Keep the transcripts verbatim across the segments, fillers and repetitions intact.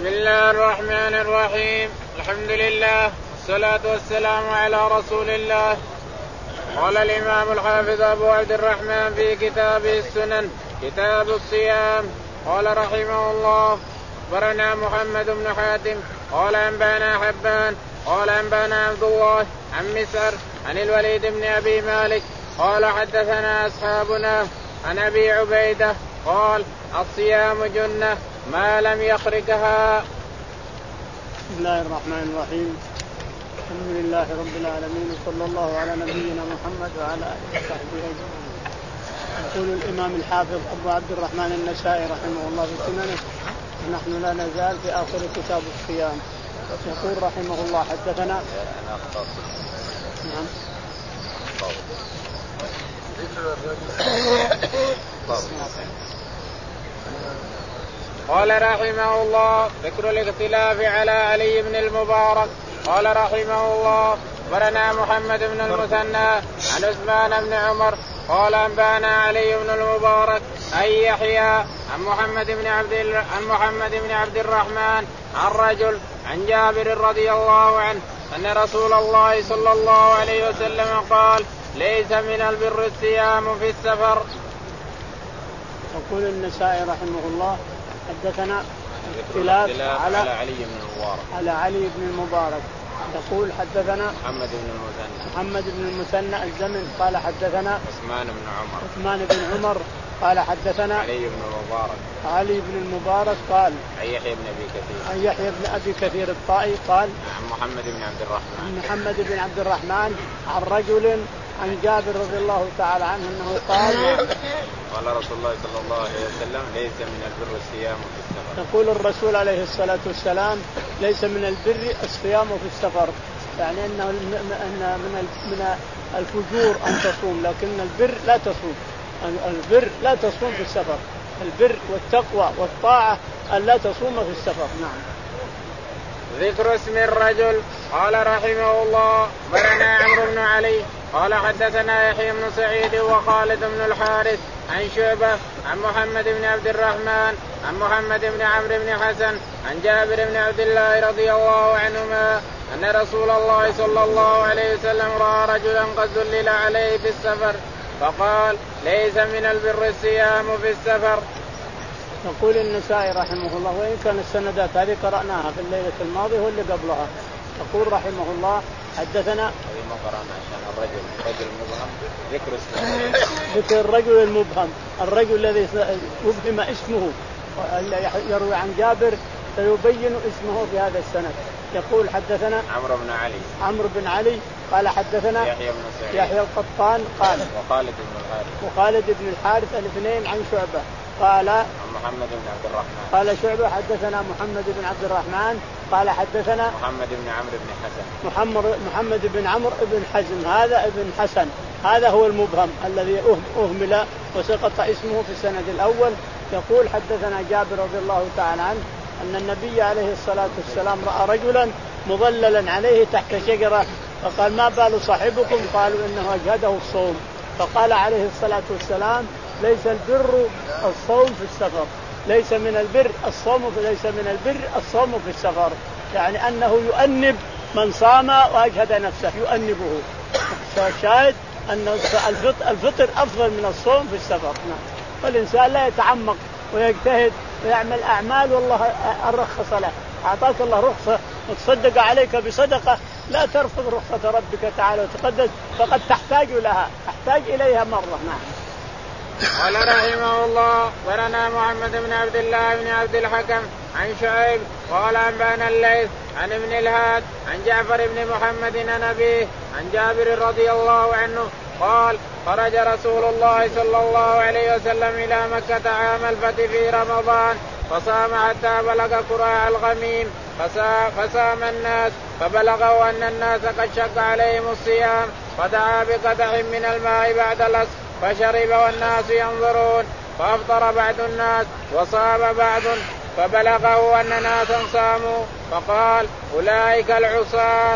بسم الله الرحمن الرحيم. الحمد لله والصلاة والسلام على رسول الله. قال الإمام الحافظ أبو عبد الرحمن في كتابه السنن كتاب الصيام قال رحمه الله: أخبرنا محمد بن حاتم قال أنبانا حبان قال أنبانا عبد الله عن مسعر عن الوليد بن أبي مالك قال حدثنا أصحابنا عن أبي عبيدة قال: الصيام جنة ما لم يخرقها. بسم الله الرحمن الرحيم. الحمد لله رب العالمين وصلى الله على نبينا محمد وعلى آله وصحبه أجمعين. يقول الإمام الحافظ أبو عبد الرحمن النسائي رحمه الله في سننه، ونحن لا نزال في آخر كتاب الصيام. يقول رحمه الله: حدثنا نعم قال رحمه الله: ذكر الاختلاف على علي بن المبارك. قال رحمه الله: أخبرنا محمد بن المثنى عن عثمان بن عمر قال أنبانا علي بن المبارك أي يحيى عن محمد بن عبد عن محمد بن عبد الرحمن عن رجل عن جابر رضي الله عنه أن رسول الله صلى الله عليه وسلم قال: ليس من البر الصيام في السفر. يقول النسائي رحمه الله: حدثنا اختلاف على علي بن المبارك على علي بن المبارك. يقول حدثنا محمد بن المثنى محمد بن المثنى الزمن قال حدثنا عثمان بن عمر عثمان بن عمر قال حدثنا علي بن المبارك علي بن المبارك قال عن يحيى بن ابي كثير عن يحيى بن ابي كثير الطائي قال عن محمد بن عبد الرحمن عن محمد بن عبد الرحمن عن رجل عن جابر رضي الله تعالى عنه انه قال: قال رسول الله صلى الله عليه وسلم: ليس من البر الصيام في السفر. يقول الرسول عليه الصلاة والسلام: ليس من البر الصيام في السفر، يعني انه ان من من الفجور ان تصوم، لكن البر لا تصوم. البر لا تصوم في السفر، البر والتقوى والطاعة أن لا تصوم في السفر. نعم. ذكر اسم الرجل. قال رحمه الله: أخبرنا عمرو بن علي قال حدثنا يحيى بن سعيد وخالد بن الحارث عن شعبة عن محمد بن عبد الرحمن عن محمد بن عمرو بن حسن عن جابر بن عبد الله رضي الله عنهما أن رسول الله صلى الله عليه وسلم رأى رجلا قد ذلل عليه في السفر فقال: ليس من البر الصيام في السفر. يقول النسائي رحمه الله: وإن كان السندات هذه قرأناها في الليلة الماضية واللي قبلها. يقول رحمه الله: حدثنا ما قرأنا عشان الرجل الرجل المبهم ذكر اسمه ذكر الرجل المبهم الرجل الذي مبهم اسمه يروي عن جابر سيبين اسمه في هذا السند. يقول: حدثنا عمرو بن علي عمرو بن علي قال حدثنا يحيى بن سعيد يحيى القطان قال وخالد بن الحارث وخالد بن الحارث الاثنين عن شعبة قال عن محمد بن عبد الرحمن قال شعبة حدثنا محمد بن عبد الرحمن قال حدثنا محمد بن عمرو بن حسن محمد محمد بن عمرو بن حزم هذا ابن حسن هذا هو المبهم الذي أهمل وسقط اسمه في السند الأول. يقول: حدثنا جابر رضي الله تعالى عنه أن النبي عليه الصلاة والسلام رأى رجلا مظللا عليه تحت شجرة فقال: ما بال صاحبكم؟ قالوا: إنه أجهده الصوم. فقال عليه الصلاة والسلام: ليس البر الصوم في السفر، ليس من البر الصوم في ليس من البر الصوم في السفر، يعني أنه يؤنب من صام وأجهد نفسه يؤنبه. شاهد أن الفطر أفضل من الصوم في السفر. فالإنسان لا يتعمق ويجتهد ويعمل أعمال والله أرخص له، أعطاك الله رخصة وتصدق عليك بصدقة، لا ترفض رخصة ربك تعالى وتقدس، فقد تحتاج لها تحتاج إليها مرة. نعم. قال رحمه الله: أخبرنا محمد بن عبد الله بن عبد الحكم عن شعيب قال أنبانا الليث عن ابن الهاد عن جعفر بن محمد عن أبيه عن جابر رضي الله عنه قال: خرج رسول الله صلى الله عليه وسلم إلى مكة عام الفتح في رمضان فصام حتى بلغ كراع الغميم فصام الناس فبلغوا أن الناس قد شق عليهم الصيام فدعا بقدح من الماء بعد العصر فشرب والناس ينظرون فأفطر بعض الناس وصام بعض فبلغه أن ناسا صاموا فقال: أولئك العصاة.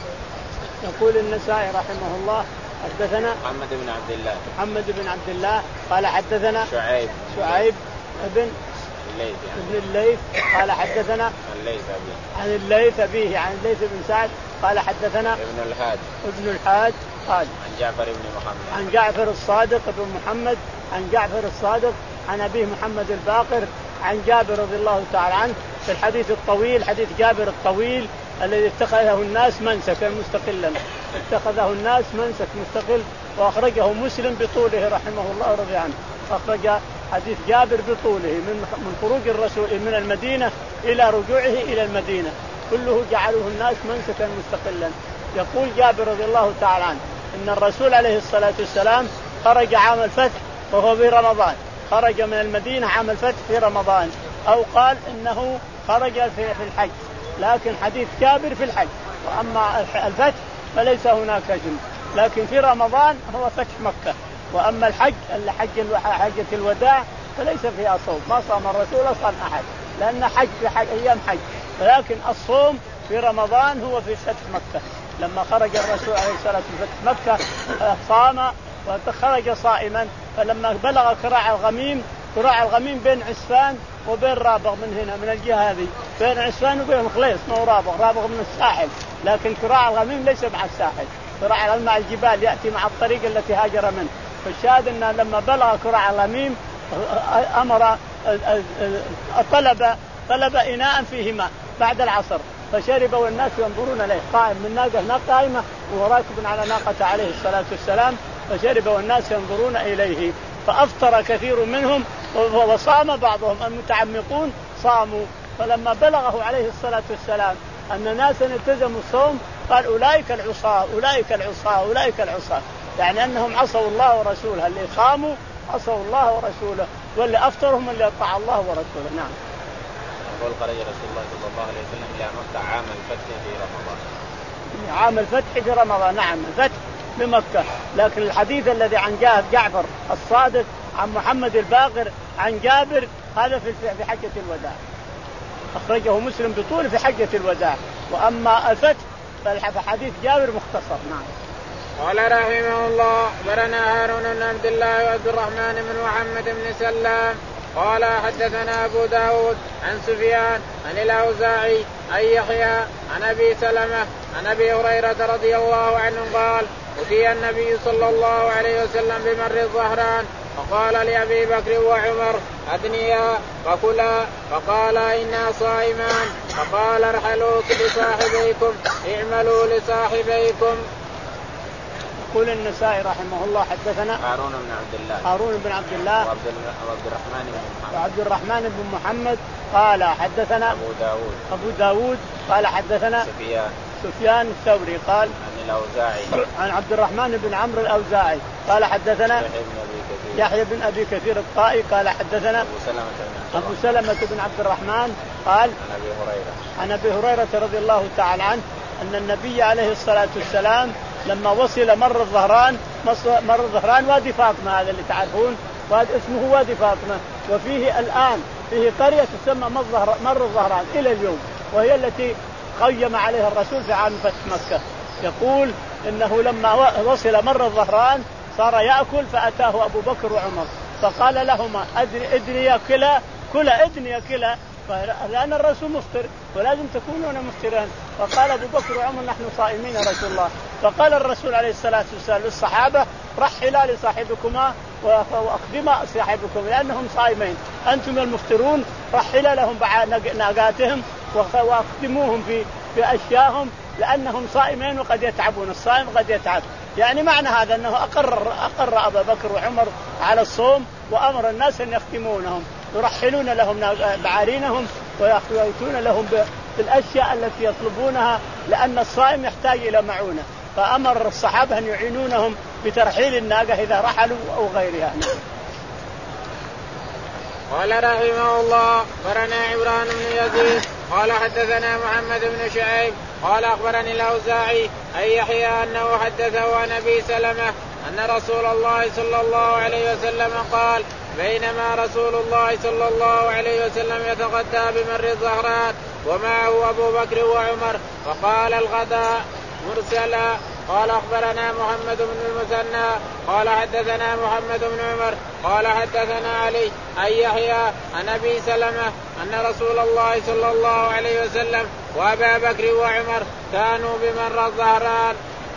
يقول النسائي رحمه الله: حدثنا محمد بن عبد الله محمد بن عبد الله قال حدثنا شعيب شعيب ابن الليث يعني. ابن الليث قال حدثنا الليث أبيه. عن الليث أبيه عن الليث بن سعد قال حدثنا ابن الحاج ابن الحاج قال عن جعفر بن محمد عن جعفر الصادق بن محمد عن جعفر الصادق عن أبيه محمد الباقر عن جابر رضي الله تعالى عنه في الحديث الطويل حديث جابر الطويل الذي اتخذه الناس منسكا مستقلا اتخذه الناس منسك مستقل وأخرجه مسلم بطوله رحمه الله ورضي عنه. أخرج حديث جابر بطوله من من خروج الرسول من المدينة إلى رجوعه إلى المدينة كله جعلوه الناس منسكا مستقلا. يقول جابر رضي الله تعالى عنه إن الرسول عليه الصلاة والسلام خرج عام الفتح وهو في رمضان، خرج من المدينة عام الفتح في رمضان، أو قال إنه خرج في الحج، لكن حديث جابر في الحج، وأما الفتح فليس هناك جمع، لكن في رمضان هو فتح مكة. وأما الحج الحج حجة الوداع فليس فيها صوم، ما صام الرسول صام أحد لأن حج في حج أيام حج، ولكن الصوم في رمضان هو في فتح مكة. لما خرج الرسول عليه الصلاة والسلام فتح مكة صام وخرج صائما، فلما بلغ كراع الغميم، كراع الغميم بين عسفان وبين رابغ من هنا من الجهة هذه، بين عسفان وبين مخليص مو رابغ، رابغ من الساحل، لكن كراع الغميم ليس مع الساحل، كراع الغميم مع الجبال يأتي مع الطريق التي هاجر منه. فالشاهد أن لما بلغ كراع الغميم أمر طلب طلب إناء فيه ماء بعد العصر فشرب والناس ينظرون إليه، قائم من ناقة ناقة قائمة وهو راكب على ناقة عليه الصلاة والسلام، فشرب والناس ينظرون إليه، فأفطر كثير منهم وصام بعضهم، المتعمقون صاموا. فلما بلغه عليه الصلاة والسلام أن ناسا التزموا الصوم قال أولئك العصاة أولئك العصاة أولئك العصاة، يعني أنهم عصوا الله ورسوله، اللي صاموا عصوا الله ورسوله، واللي أفطرهم اللي أطاع الله ورسوله. نعم. يقول خرج رسول الله صلى الله عليه وسلم إلى مكة عام الفتح في رمضان. عام الفتح في رمضان، نعم الفتح بمكة، لكن الحديث الذي عن جعفر الصادق عن محمد الباقر عن جابر هذا في حجة الوداع، أخرجه مسلم بطول في حجة الوداع. وأما الفتح فحديث جابر مختصر. نعم. قال رحمه الله برنا هارون بن عبد الله وعبد الرحمن بن محمد بن سلام قال حدثنا أبو داود عن سفيان عن الأوزاعي عن يحيى عن أبي سلمة عن أبي هريرة رضي الله عنه قال أتي النبي صلى الله عليه وسلم بمر الظهران فقال لأبي بكر وعمر أدنيا فكلا، فقال إنا صائمان، فقال ارحلوا لصاحبيكم اعملوا لصاحبيكم. يقول النسائي رحمه الله حدثنا هارون بن عبد الله هارون بن عبد الله وعبد الرحمن بن محمد وعبد الرحمن بن محمد قال حدثنا أبو داود أبو داود قال حدثنا سفيان سفيان الثوري قال عن الأوزاعي عن عبد الرحمن بن عمرو الأوزاعي قال حدثنا يحيى بن أبي كثير الطائي قال حدثنا أبو سلمة بن أبو سلمة بن عبد الرحمن قال عن أبي هريرة عن أبي هريرة رضي الله تعالى عنه أن النبي عليه الصلاة والسلام لما وصل مر الظهران، مر الظهران وادي فاطمة هذا اللي تعرفون، وادي اسمه وادي فاطمة، وفيه الآن فيه قرية تسمى مر الظهران إلى اليوم، وهي التي قيم عليها الرسول في عام فتح مكة. يقول إنه لما وصل مر الظهران صار يأكل، فأتاه أبو بكر وعمر فقال لهما أدني أدني يا كلا كلا أدني يا كلا، لأن الرسول مفطر ولازم تكونون مفطرين. فقال أبو بكر وعمر نحن صائمين يا رسول الله. فقال الرسول عليه الصلاة والسلام للصحابة رحلا لصاحبكما وأخدما صاحبكم لأنهم صائمين، أنتم المفطرون رحلا لهم ناقاتهم وأخدموهم في في أشياءهم لأنهم صائمين وقد يتعبون، الصائم قد يتعب. يعني معنى هذا أنه أقر أقر أبا بكر وعمر على الصوم وأمر الناس أن يخدمونهم يرحلون لهم بعارينهم ويأتون لهم بالأشياء التي يطلبونها، لأن الصائم يحتاج إلى معونة، فأمر الصحابة أن يعينونهم بترحيل الناقة إذا رحلوا أو غيرها. قال رحمه الله برنا عمران بن يزيد قال حدثنا محمد بن شعيب قال أخبرني الأوزاعي أي يحيى أنه حدثه عن أبي سلمة أن رسول الله صلى الله عليه وسلم قال بينما رسول الله صلى الله عليه وسلم يتغدى بمر الظهران ومعه أبو بكر وعمر فقال الغداء مرسلا قال أخبرنا محمد بن المثنى قال حدثنا محمد بن عمر قال حدثنا علي عن يحيى عن أبي سلمة أن رسول الله صلى الله عليه وسلم وأبا بكر وعمر كانوا بمر الظهران.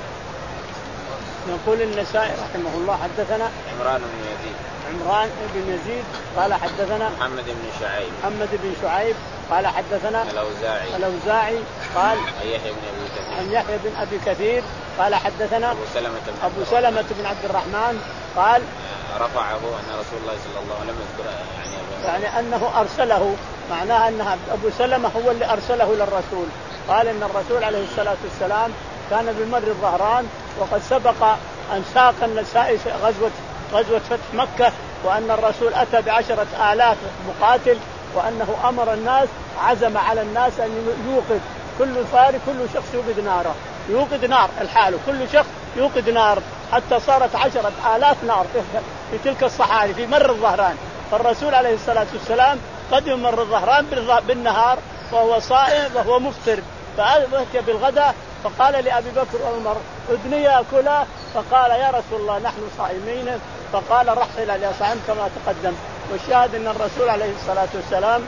يقول النسائي رحمه الله حدثنا عمران بن يزيد عمران بن يزيد قال حدثنا محمد بن شعيب محمد بن شعيب قال حدثنا الأوزاعي الأوزاعي قال عن يحيى بن أبي كثير عن يحيى بن أبي كثير قال حدثنا أبو سلمة بن, أبو سلمة بن عبد الرحمن قال رفعه أن رسول الله صلى الله عليه وسلم يذكر يعني, يعني أنه أرسله معناها أن أبو سلمة هو اللي أرسله للرسول. قال إن الرسول عليه الصلاة والسلام كان بمر الظهران وقد سبق أن ساق النسائي غزوة غزوة فتح مكة وأن الرسول أتى بعشرة آلاف مقاتل وأنه أمر الناس عزم على الناس أن يوقد كل فارق كل شخص يوقد ناره يوقد نار الحال كل شخص يوقد نار حتى صارت عشرة آلاف نار في تلك الصحاري في مر الظهران. فالرسول عليه الصلاة والسلام قدم مر الظهران بالنهار وهو صائم وهو مفطر فأتي بالغداء فقال لأبي بكر وعمر ادني يأكلا فقال يا رسول الله نحن صائمين فقال رحل يا صائم كما تقدم. والشاهد أن الرسول عليه الصلاة والسلام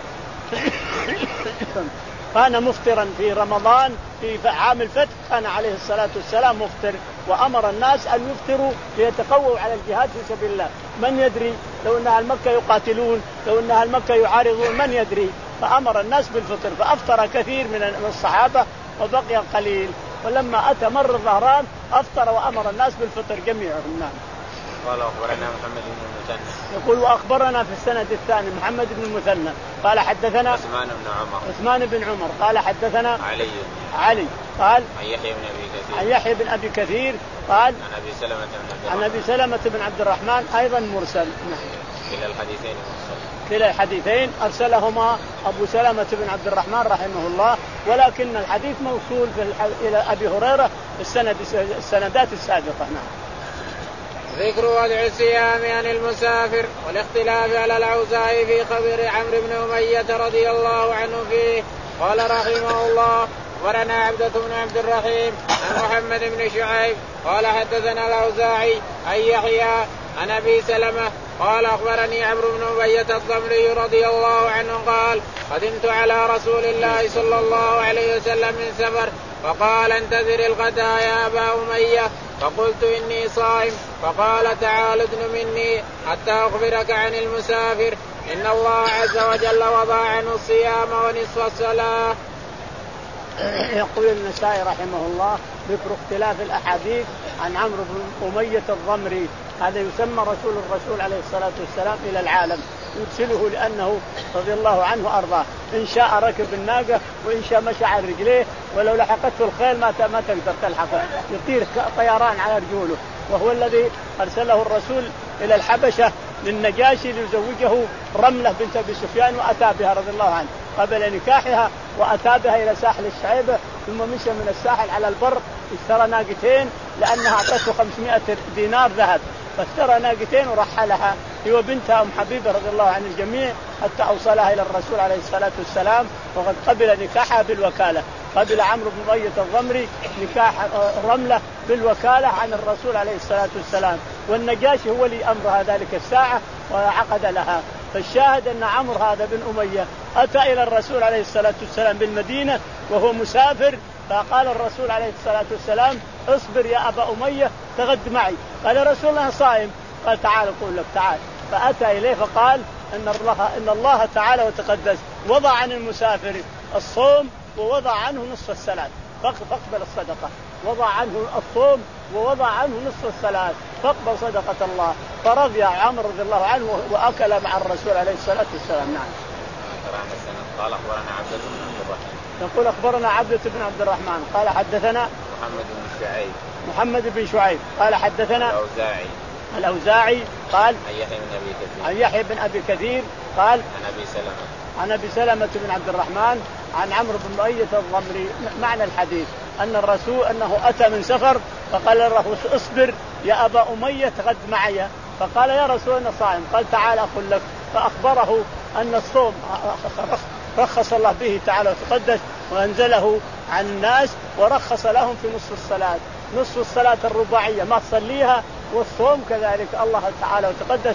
كان مفطرا في رمضان في عام الفتح كان عليه الصلاة والسلام مفطر وأمر الناس أن يفطروا ليتقووا على الجهاد في سبيل الله. من يدري لو أن أهل مكة يقاتلون لو أن أهل مكة يعارضون من يدري فأمر الناس بالفطر فأفطر كثير من الصحابة وبقي قليل ولما أتى مر الظهران أفطر وأمر الناس بالفطر جميعهم. نعم. قال أخبرنا محمد بن المثنى يقول وأخبرنا في السند الثاني محمد بن المثنى قال حدثنا عثمان بن عمر عثمان بن عمر قال حدثنا علي علي قال عن يحيى بن أبي كثير عن يحيى بن أبي كثير قال عن أبي سلمة بن عن أبي سلمة بن عبد الرحمن أيضا مرسل. كلا الحديثين مرسل كلا الحديثين أرسلهما أبو سلمة بن عبد الرحمن رحمه الله ولكن الحديث موصول في الح... إلى أبي هريرة السند السندات السابقة. نعم. ذكر وضع الصيام عن المسافر والاختلاف على الأوزاعي في خبر عمرو بن أمية رضي الله عنه فيه. قال رحمه الله ورنا عبدة بن عبد الرحيم عن محمد بن شعيب قال حدثنا الأوزاعي عن يحيى عن أبي سلمة قال أخبرني عمرو بن أمية الضمري رضي الله عنه قال قدمت على رسول الله صلى الله عليه وسلم من سفر فقال انتظر الغداء يا أبا أمية فقلت إني صائم فقال تعال ادن مني حتى أخبرك عن المسافر إن الله عز وجل وضع عنه الصيام ونصف الصلاة. يقول النسائي رحمه الله ذكر اختلاف الأحاديث عن عمرو بن أمية الضمري هذا يسمى رسول الرسول عليه الصلاة والسلام إلى العالم يرسله لأنه رضي الله عنه أرضاه إن شاء ركب الناقة وإن شاء مشى على رجليه ولو لحقته الخيل ما ما تقدر تلحقه يطير طيران على رجوله. وهو الذي أرسله الرسول إلى الحبشة للنجاشي ليزوجه رملة بنت أبي سفيان وأتى بها رضي الله عنه قبل نكاحها وأتى بها إلى ساحل الشعيبة ثم مشى من الساحل على البر اشترى ناقتين لأنها أعطته خمسمائة دينار ذهب فاشترى ناقتين ورحلها هي وبنتها أم حبيبة رضي الله عن الجميع حتى أوصلها إلى الرسول عليه الصلاة والسلام وقد قبل نكاحها بالوكالة. قبل عمرو بن أمية الضمري نكاح رملة بالوكالة عن الرسول عليه الصلاة والسلام والنجاشي هو اللي أمرها ذلك الساعة وعقد لها. فالشاهد أن عمرو هذا بن أمية أتى إلى الرسول عليه الصلاة والسلام بالمدينة وهو مسافر فقال الرسول عليه الصلاة والسلام اصبر يا أبا أمية تغد معي. قال رسول الله صائم قال تعال أقول لك تعال. فأتى إليه فقال إن الله, إن الله تعالى وتقدس وضع عن المسافر الصوم ووضع عنه نصف الصلاة فاقبل الصدقة. وضع عنه الصوم ووضع عنه نصف الصلاة فاقبل صدقة الله. فرضي عمرو رضي الله عنه وأكل مع الرسول عليه الصلاة والسلام. نعم. قال أخبرنا عبدة بن عبد الرحمن يقول أخبرنا عبدة بن عبد الرحمن قال حدثنا محمد بن شعيب محمد بن شعيب قال حدثنا الأوزاعي الأوزاعي قال عن يحيى بن أبي كثير عن يحيى بن أبي كثير قال عن أبي سلمة عن أبي سلمة بن عبد الرحمن عن عمرو بن أمية الضمري. معنى الحديث أن الرسول أنه أتى من سفر فقال له اصبر يا أبا أمية غد معي. فقال يا رسول الله صائم قال تعال أقول لك. فأخبره أن الصوم رخص الله به تعالى وتقدس وأنزله عن الناس ورخص لهم في نصف الصلاة نصف الصلاة الرباعية ما تصليها، والصوم كذلك الله تعالى وتقدس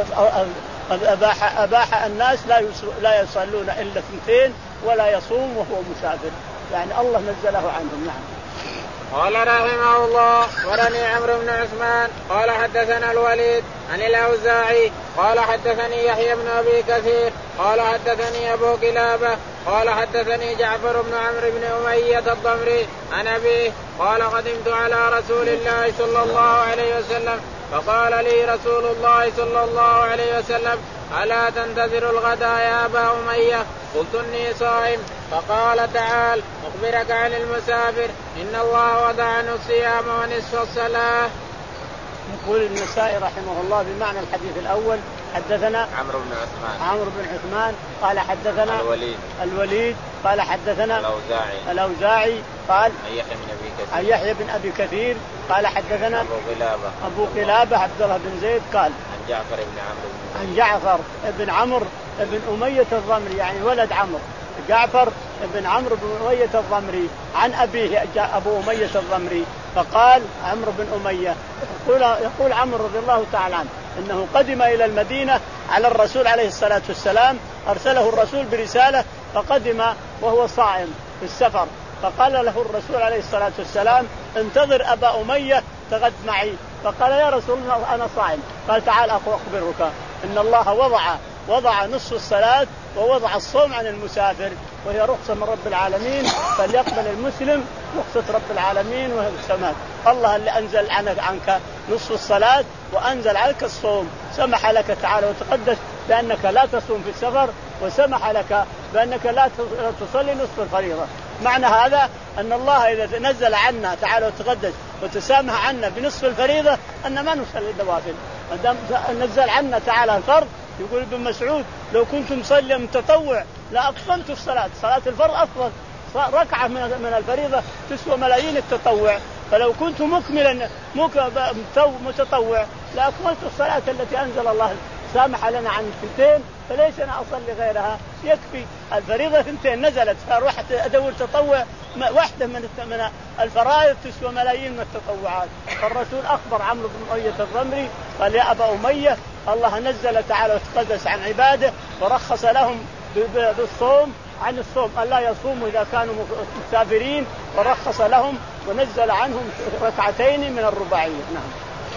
أباح, أباح الناس لا يصلون إلا اثنتين ولا يصوم وهو مسافر، يعني الله نزله عنهم. نعم. قال رحمه الله ورني عمرو بن عثمان قال حدثنا الوليد عن الأوزاعي قال حدثني يحيى بن أبي كثير قال حدثني أبو كلابة قال حدثني جعفر بن عمرو بن أمية الضمري عن أبيه قال قدمت على رسول الله صلى الله عليه وسلم فقال لي رسول الله صلى الله عليه وسلم ألا تنتظر الغداء يا أبا أمية؟ قلت إني صائم. فقال تعال أخبرك عن المسافر إن الله وضع عنه الصيام ونصف الصلاة. يقول النسائي رحمه الله بمعنى الحديث الأول حدثنا عمرو بن عثمان عمرو بن عثمان قال حدثنا الوليد الوليد قال حدثنا الأوزاعي الأوزاعي قال عن يحيى بن أبي كثير عن يحيى بن أبي كثير قال حدثنا أبو قلابة أبو قلابة عبد الله بن زيد قال عن جعفر بن عمرو عن جعفر بن عمرو بن أمية الضمري يعني ولد عمرو جعفر بن عمرو بن أمية الضمري عن أبيه أبو أمية الضمري. فقال عمرو بن أمية يقول, يقول عمرو رضي الله تعالى عنه إنه قدم إلى المدينة على الرسول عليه الصلاة والسلام، أرسله الرسول برسالة فقدم وهو صائم في السفر، فقال له الرسول عليه الصلاة والسلام انتظر أبا أمية تغد معي. فقال يا رسول الله أنا صائم. قال تعال أخبرك إن الله وضع وضع نصف الصلاة ووضع الصوم عن المسافر وهي رخصة من رب العالمين، فليقبل المسلم رخصة رب العالمين وهي السماء. الله اللي أنزل عنك نصف الصلاة وأنزل عنك الصوم، سمح لك تعالى وتقدس بأنك لا تصوم في السفر، وسمح لك بأنك لا تصلي نصف الفريضة. معنى هذا أن الله إذا نزل عنا تعالى وتقدس وتسامح عنا بنصف الفريضة أن ما نصلي النوافل. نزل عنا تعالى الفرض، يقول ابن مسعود لو كنت مصلي متطوع لأقصنت الصلاة، صلاة الفرض أفضل، ركعة من الفريضة تسوى ملايين التطوع، فلو كنت مكملا متطوع لأكملت الصلاة التي أنزل الله سامح لنا عن اثنتين، فليش أنا أصلي غيرها؟ يكفي الفريضة اثنتين نزلت، فروحت أدور تطوع واحدة من الفرائض تسوى ملايين من التطوعات. فالرسول أخبر عمرو بن أمية الضمري قال يا أبا أمية الله نزل تعالى وتقدس عن عباده ورخص لهم بالصوم عن الصوم ألا يصوموا إذا كانوا مسافرين، ورخص لهم ونزل عنهم ركعتين من الرباعية. نعم.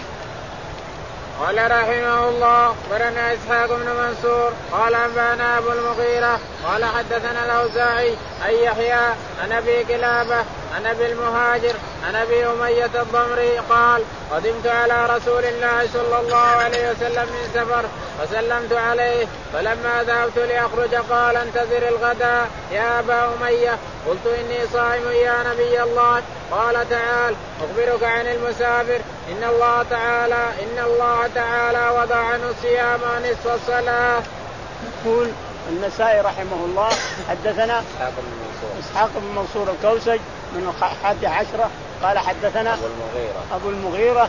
قال رحمه الله ورنا إسحاق بن منصور قال أنبأنا أبو المغيرة قال حدثنا الأوزاعي عن يحيى عن أبي كلابة عن أبي المهاجر عن أبي أمية الضمري قال قدمت على رسول الله صلى الله عليه وسلم من سفر فسلمت عليه، فلما ذهبت لأخرج قال انتظر الغداء يا أبا أمية؟ قلت إني صائم يا نبي الله. قال تعال أخبرك عن المسافر إن الله تعالى إن الله تعالى وضع عنه الصيام نصف الصلاة. يقول النسائي رحمه الله حدثنا إسحاق بن منصور الكوسج من حادي عشرة قال حدثنا أبو المغيرة أبو المغيرة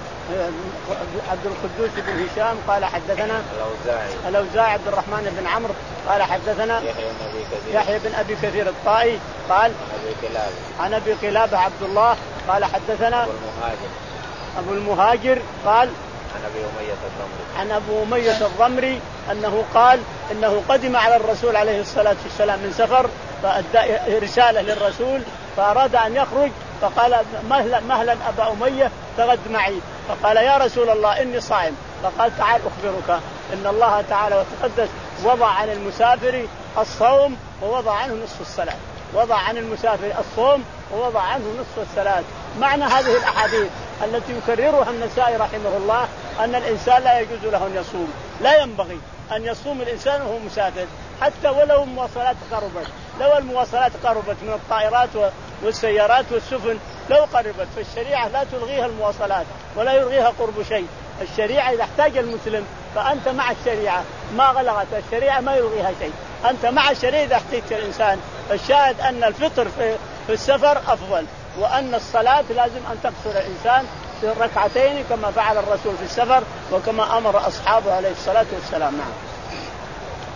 عبد القدوس بن هشام قال حدثنا الأوزاعي الأوزاعي عبد الرحمن بن عمرو قال حدثنا يحيى بن أبي كثير يحيى بن أبي كثير الطائي قال أبي كلابة عن أبي قلابة عبد الله قال حدثنا أبو المهاجر أبو المهاجر قال عن أبي أمية الضمري عن أبو أمية الضمري أنه قال إنه قدم على الرسول عليه الصلاة والسلام من سفر فأدى رسالة للرسول فأراد أن يخرج، فقال مهلا مهلا أبا أمية تغد معي. فقال يا رسول الله إني صائم. فقال تعال أخبرك إن الله تعالى وتقدس وضع عن المسافر الصوم ووضع عنه نصف الصلاة، وضع عن المسافر الصوم ووضع عنه نصف الصلاة. معنى هذه الأحاديث التي يكررها النسائي رحمه الله أن الإنسان لا يجوز له أن يصوم، لا ينبغي أن يصوم الإنسان وهو مسافر حتى ولو المواصلات قربت، لو المواصلات قربت من الطائرات والسيارات والسفن لو قربت، فالشريعة لا تلغيها المواصلات ولا يلغيها قرب شيء. الشريعة إذا احتاج المسلم فأنت مع الشريعة، ما غلغت الشريعة ما يلغيها شيء، أنت مع الشريعة إذا احتاجت الإنسان. فالشاهد أن الفطر في السفر أفضل، وأن الصلاة لازم أن تقصر الإنسان في ركعتين كما فعل الرسول في السفر وكما أمر أصحابه عليه الصلاة والسلام. نعم.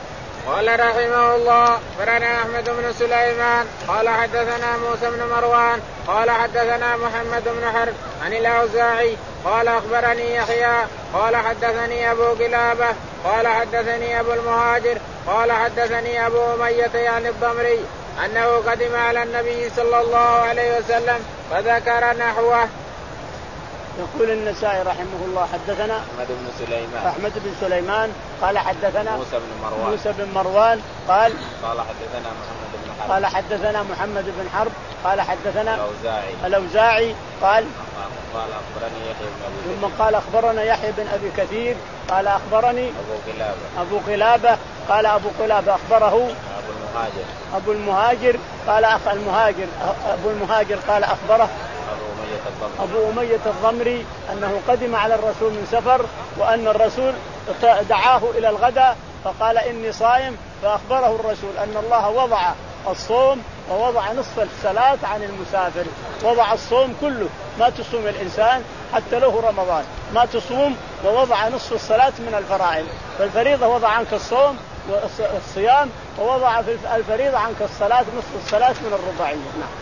قال رحمه الله أخبرنا أحمد بن سليمان قال حدثنا موسى بن مروان قال حدثنا محمد بن حرب عن الأوزاعي قال أخبرني يحيى قال حدثني أبو قلابة قال حدثني أبو المهاجر قال حدثني أبو أمية يعني الضمري أنه قدم على النبي صلى الله عليه وسلم فذكر نحوه. يقول النسائي رحمه الله حدثنا أحمد بن سليمان أحمد بن سليمان قال حدثنا موسى بن مروان موسى بن مروان قال قال حدثنا محمد بن حرب قال حدثنا محمد بن حرب قال حدثنا الأوزاعي الأوزاعي قال قال أخبرني يحيى بن أبي ثم قال أخبرنا يحيى بن أبي كثير قال أخبرني أبو قلابة أبو قلابة قال أبو قلابة أخبره أبو المهاجر أبو المهاجر قال أخ المهاجر أبو المهاجر قال أخبره أبو أمية الضمري أنه قدم على الرسول من سفر وأن الرسول دعاه إلى الغداء فقال إني صائم فأخبره الرسول أن الله وضع الصوم ووضع نصف الصلاة عن المسافر. وضع الصوم كله ما تصوم الإنسان حتى له رمضان ما تصوم ووضع نصف الصلاة من الفرائض فالفريضة وضع عنك الصوم والصيام ووضع في الفريضة عنك الصلاة نصف الصلاة من الرباعية. نعم.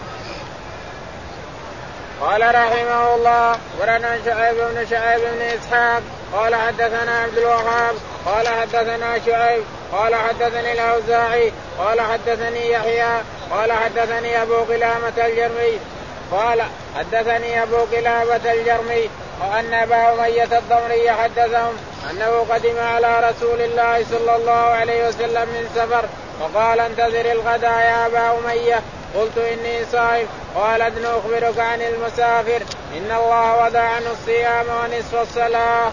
قال رحمه الله ورنا شعيب بن شعيب بن إسحاق قال حدثنا عبد الوهاب قال حدثنا شعيب قال حدثني الأوزاعي قال حدثني يحيى قال حدثني أبو قلابة الجرمي قال حدثني أبو قلابة الجرمي وأن أبا أمية الضمري حدثهم أنه قدم على رسول الله صلى الله عليه وسلم من سفر فقال انتظر الغداء يا أبا أمية قلت إني صائم قال ابن أخبرك عن المسافر إن الله وضع عنه الصيام ونصف الصلاة.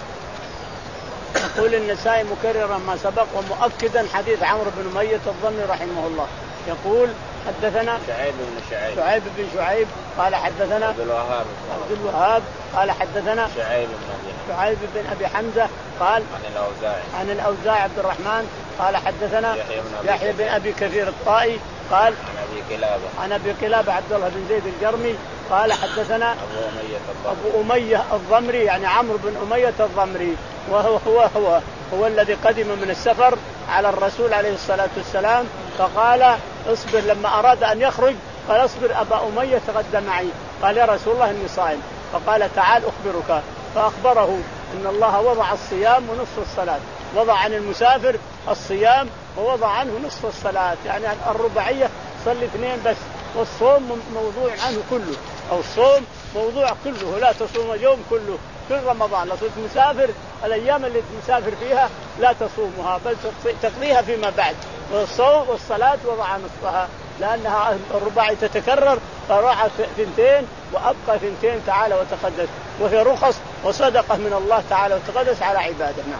يقول النسائي مكررا ما سبق ومؤكدا حديث عمرو بن أمية الضمري رحمه الله يقول حدثنا شعيب بن شعيب شعيب بن شعيب قال حدثنا عبد الوهاب عبد الوهاب قال حدثنا شعيب بن شعيب بن أبي حمزة قال عن الأوزاعي عن الأوزاعي عبد الرحمن قال حدثنا يحيى بن, يحيى بن أبي كثير الطائي قال عن أبي قلابة عن أبي قلابة عبد الله بن زيد الجرمي قال حدثنا أبو أمية الضمري, أبو أمية الضمري يعني عمرو بن أمية الضمري وهو هو هو هو الذي قدم من السفر على الرسول عليه الصلاة والسلام فقال اصبر لما أراد أن يخرج قال اصبر أبا أمية تغدى معي قال يا رسول الله إني صائم فقال تعال أخبرك فأخبره إن الله وضع الصيام ونصف الصلاة وضع عن المسافر الصيام ووضع عنه نصف الصلاة يعني الرباعية صلي اثنين بس والصوم موضوع عنه كله أو الصوم موضوع كله لا تصوم يوم كله كل رمضان لو كنت مسافر الأيام اللي مسافر فيها لا تصومها بل تقضيها فيما بعد والصوم والصلاة وضع نصفها لأنها الرباعي تتكرر فراعى ثنتين وأبقى ثنتين تعالى وتقدس وهي رخص وصدقة من الله تعالى وتقدس على عباده. نعم.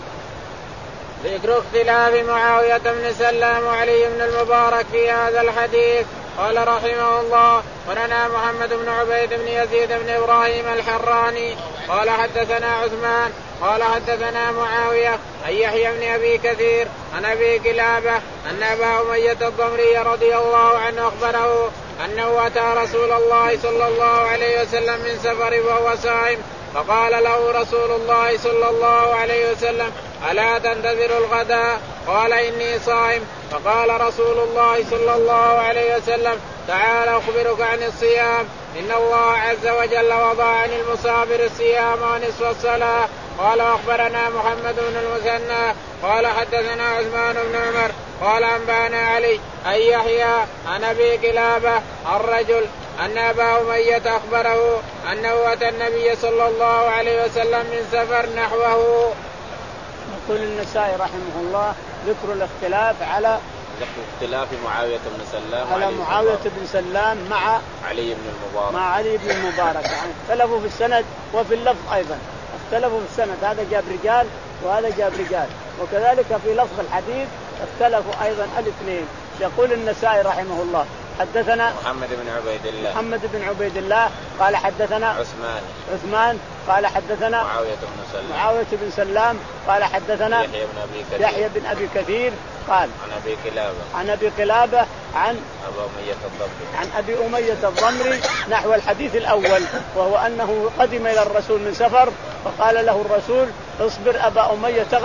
ذكر اختلاف معاوية بن سلام وعلي بن المبارك في هذا الحديث. قال رحمه الله ولنا محمد بن عبيد بن يزيد بن إبراهيم الحراني قال حدثنا عثمان قال حدثنا معاوية عن يحيى بن أبي كثير عن أبي قلابة أن أبا أمية الضمري رضي الله عنه أخبره أنه أتى رسول الله صلى الله عليه وسلم من سفر وهو صائم فقال له رسول الله صلى الله عليه وسلم ألا تنتظر الغداء قال إني صائم فقال رسول الله صلى الله عليه وسلم تعال أخبرك عن الصيام إن الله عز وجل وضع عن المسافر الصيام ونصف الصلاة. قال أخبرنا محمد بن المثنى قال حدثنا عثمان بن عمر قال أنبانا علي أن يحيى عن أبي قلابة الرجل أن أبا أمية أخبره أنه أتى النبي صلى الله عليه وسلم من سفر نحوه. يقول النسائي رحمه الله ذكر الاختلاف على ذكر اختلاف معاوية بن سلام على معاوية بن سلام مع علي بن المبارك مع علي بن المبارك يعني اختلفوا في السند وفي اللفظ أيضا اختلفوا في السند هذا جاب رجال وهذا جاب رجال وكذلك في لفظ الحديث اختلفوا أيضا الاثنين. يقول النسائي رحمه الله حدثنا محمد بن عبيد الله محمد بن عبيد الله قال حدثنا عثمان عثمان قال حدثنا معاوية بن سلام معاوية بن سلام قال حدثنا يحيى بن أبي كثير يحيى بن أبي كثير قال عن أبي قلابة عن أبي قلابة عن أبي أمية الضمري عن أبي أمية الضمري نحو الحديث الأول وهو أنه قدم إلى الرسول من سفر فقال له الرسول اصبر أبا أمية غد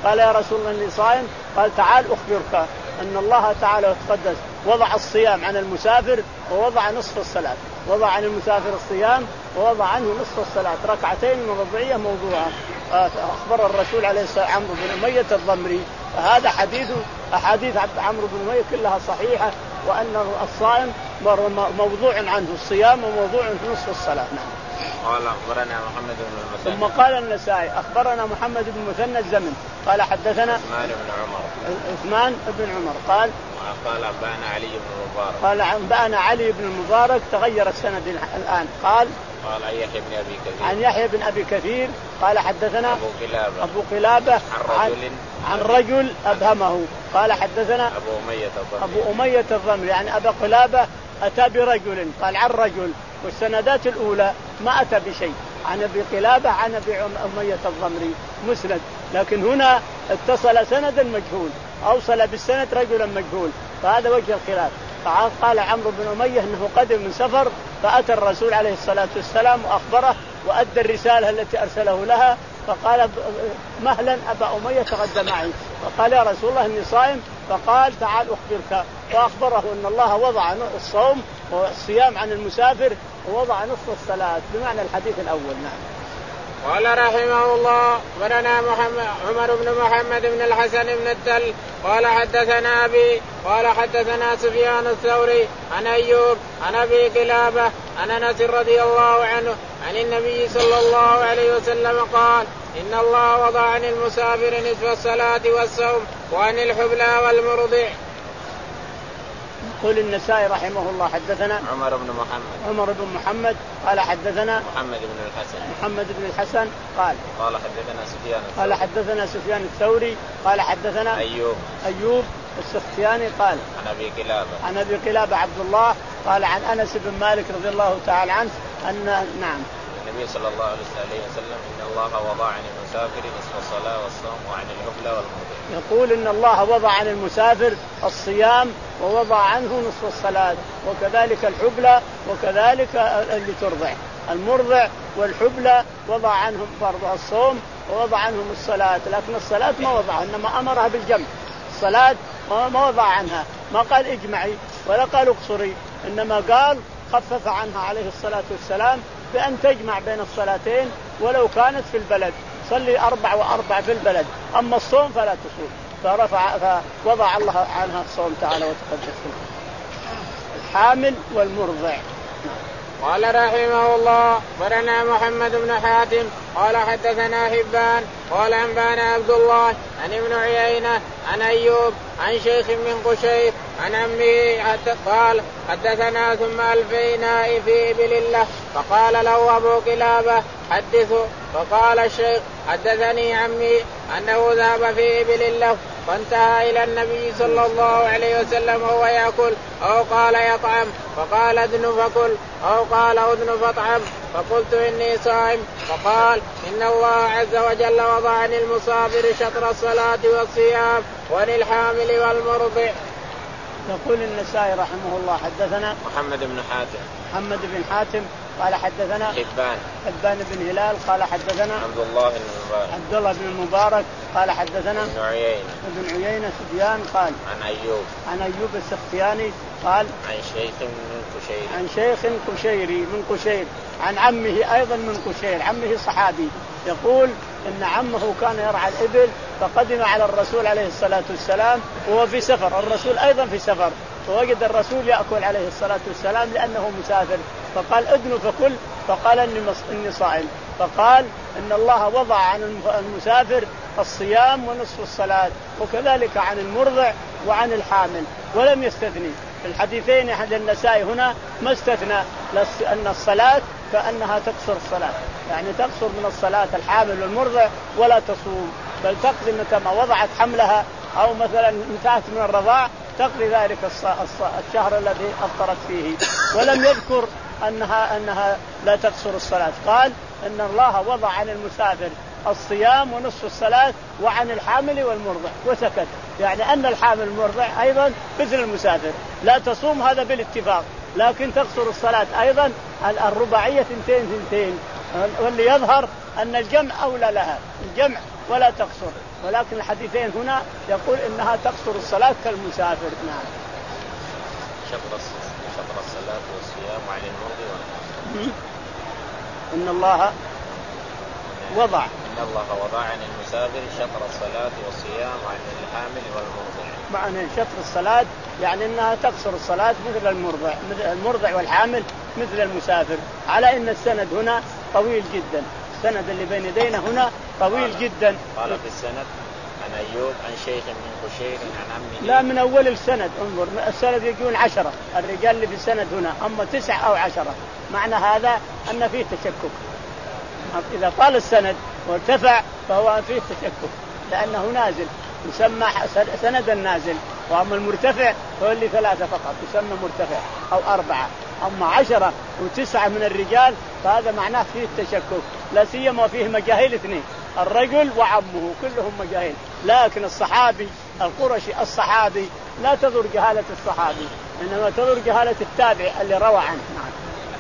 قال يا رسول الله إني صائم. قال تعال أخبرك أن الله تعالى وتقدس وضع الصيام عن المسافر ووضع نصف الصلاة، وضع عن المسافر الصيام ووضع عنه نصف الصلاة ركعتين من رباعية موضوعة. أخبر الرسول عليه الصلاة والسلام عمرو بن أمية الضمري. فهذا حديث أحاديث عمرو بن أمية كلها صحيحة، وأن الصائم موضوع عنه الصيام وموضوع عنه نصف الصلاة. نعم. قال أخبرنا محمد بن المثنى. ثم قال النسائي أخبرنا محمد بن مثنى الزمن قال حدثنا عثمان بن عمر. عثمان بن عمر قال قال أنبأنا علي بن المبارك. قال أنبأنا علي بن المبارك تغير السند الآن. قال قال عن يحيى بن أبي كثير. عن يحيى بن أبي كثير قال حدثنا أبو قلابة. أبو قلابة عن رجل عن رجل أبهمه قال حدثنا أبو أمية الضمري. أبو أمية الضمري يعني أبا قلابة أتى برجل قال عن رجل، والسندات الأولى ما أتى بشيء عن أبي قلابة عن أبي أمية الضمري مسند، لكن هنا اتصل سندا مجهول، أوصل بالسند رجلا مجهول، فهذا وجه الخلاف. قال عمرو بن أمية أنه قدم من سفر فأتى الرسول عليه الصلاة والسلام وأخبره وأدى الرسالة التي أرسله لها، فقال مهلا أبا أمية تغدى معي، فقال يا رسول الله إني صائم، فقال تعال أخبرك، فأخبره أن الله وضع الصوم والصيام عن المسافر ووضع نصف الصلاة بمعنى الحديث الأول. نعم. قال رحمه الله أخبرنا محمد عمر بن محمد بن الحسن بن التل قال حدثنا أبي قال حدثنا سفيان الثوري عن أيوب عن أبي قلابة عن أنس رضي الله عنه عن النبي صلى الله عليه وسلم قال إن الله وضع عن المسافر نصف الصلاة والصوم وعن الحبلى والمرضع. يقول النسائي رحمه الله حدثنا عمر بن محمد عمر بن محمد قال حدثنا محمد بن الحسن محمد بن الحسن قال قال حدثنا سفيان قال حدثنا سفيان الثوري قال حدثنا أيوب أيوب السختياني قال عن أبي قلابة عن أبي قلابة عبد الله قال عن أنس بن مالك رضي الله تعالى عنه أن نعم النبي صلى الله عليه وسلم إن الله وضع عن المسافر نصف الصلاة والصوم وعن الحبلى والمرضع. يقول إن الله وضع عن المسافر الصيام ووضع عنه نصف الصلاة، وكذلك الحبلى وكذلك اللي ترضع المرضع والحبلى وضع عنهم فرض الصوم ووضع عنهم الصلاة، لكن الصلاة ما وضعها، إنما أمرها بالجمع. الصلاة ما وضع عنها، ما قال اجمعي ولا قال اقصري، إنما قال خفف عنها عليه الصلاة والسلام بأن تجمع بين الصلاتين ولو كانت في البلد، صلي أربع وأربع في البلد، أما الصوم فلا تصوم، فرفع فوضع الله عنها الصوم تعالى وتقدس. الحامل والمرضع. قال رحمه الله أخبرنا محمد بن حاتم قال حدثنا حبان قال أنبانا عبد الله عن ابن عيينة عن أيوب عن شيخ من قشير عن عمه قال حدثنا ثم ألفينا في إبل الله، فقال له أبو قلابة حدثه، فقال الشيخ حدثني عمي أنه ذهب في إبل الله فانتهى إلى النبي صلى الله عليه وسلم وهو يأكل أو قال يطعم، فقال ادن فكل أو قال ادن فاطعم، فقلت إني صائم، فقال إن الله عز وجل وضع عن المسافر شطر الصلاة والصيام وعن الحامل والمرضع. يقول النسائي رحمه الله حدثنا محمد بن حاتم محمد بن حاتم قال حدثنا حبان حبان بن هلال قال حدثنا عبد الله بن المبارك عبد الله بن المبارك قال حدثنا ابن عيينة ابن عيينة سفيان قال عن أيوب عن أيوب السختياني قال عن شيخ من كشير عن شيخ كشيري من كشير عن عمه أيضا من كشير، عمه صحابي، يقول إن عمه كان يرعى الإبل فقدم على الرسول عليه الصلاة والسلام وهو في سفر، الرسول أيضا في سفر، فوجد الرسول يأكل عليه الصلاة والسلام لأنه مسافر، فقال ادن فكل، فقال إني, إني صائم، فقال إن الله وضع عن المسافر الصيام ونصف الصلاة وكذلك عن المرضع وعن الحامل، ولم يستثني في الحديثين عند النسائي هنا ما استثنى أن الصلاة فأنها تقصر الصلاة، يعني تقصر من الصلاة الحامل والمرضع ولا تصوم، بل تقضي متى ما وضعت حملها أو مثلا انتهت من الرضاع تقضي ذلك الشهر الذي أفطرت فيه، ولم يذكر أنها أنها لا تقصر الصلاة، قال إن الله وضع عن المسافر الصيام ونصف الصلاة وعن الحامل والمرضع وسكت، يعني أن الحامل والمرضع أيضا مثل المسافر لا تصوم، هذا بالاتفاق، لكن تقصر الصلاة أيضا الرباعية ثنتين ثنتين، واللي يظهر أن الجمع أولى لها، الجمع ولا تقصر، ولكن الحديثين هنا يقول إنها تقصر الصلاة كالمسافر. نعم. شطر شطر الصلاة والصيام عن المرض والحامل. إن الله وضع إن الله وضع عن المسافر شطر الصلاة والصيام عن الحامل والمرضع. معنى شطر الصلاة يعني إنها تقصر الصلاة مثل المرضع مثل المرضع والحامل مثل المسافر، على إن السند هنا طويل جدا. السند اللي بين يدينا هنا طويل قال جدا. قال في السند عن أيوب عن شيخ من قشير عن عمه. لا، من أول السند انظر، السند يجون عشرة الرجال اللي في السند هنا، أما تسعة أو عشرة. معنى هذا أن فيه تشكك. إذا طال السند وارتفع فهو فيه تشكك لأنه نازل يسمى سند النازل، وأما المرتفع هو اللي ثلاثة فقط يسمى مرتفع أو أربعة. أما عشرة وتسعة من الرجال فهذا معناه فيه التشكك، لا سيما فيه مجاهيل اثنين، الرجل وعمه كلهم مجاهيل. لكن الصحابي القرشي الصحابي لا تضر جهالة الصحابي، إنما تضر جهالة التابع اللي روى عنه. نعم.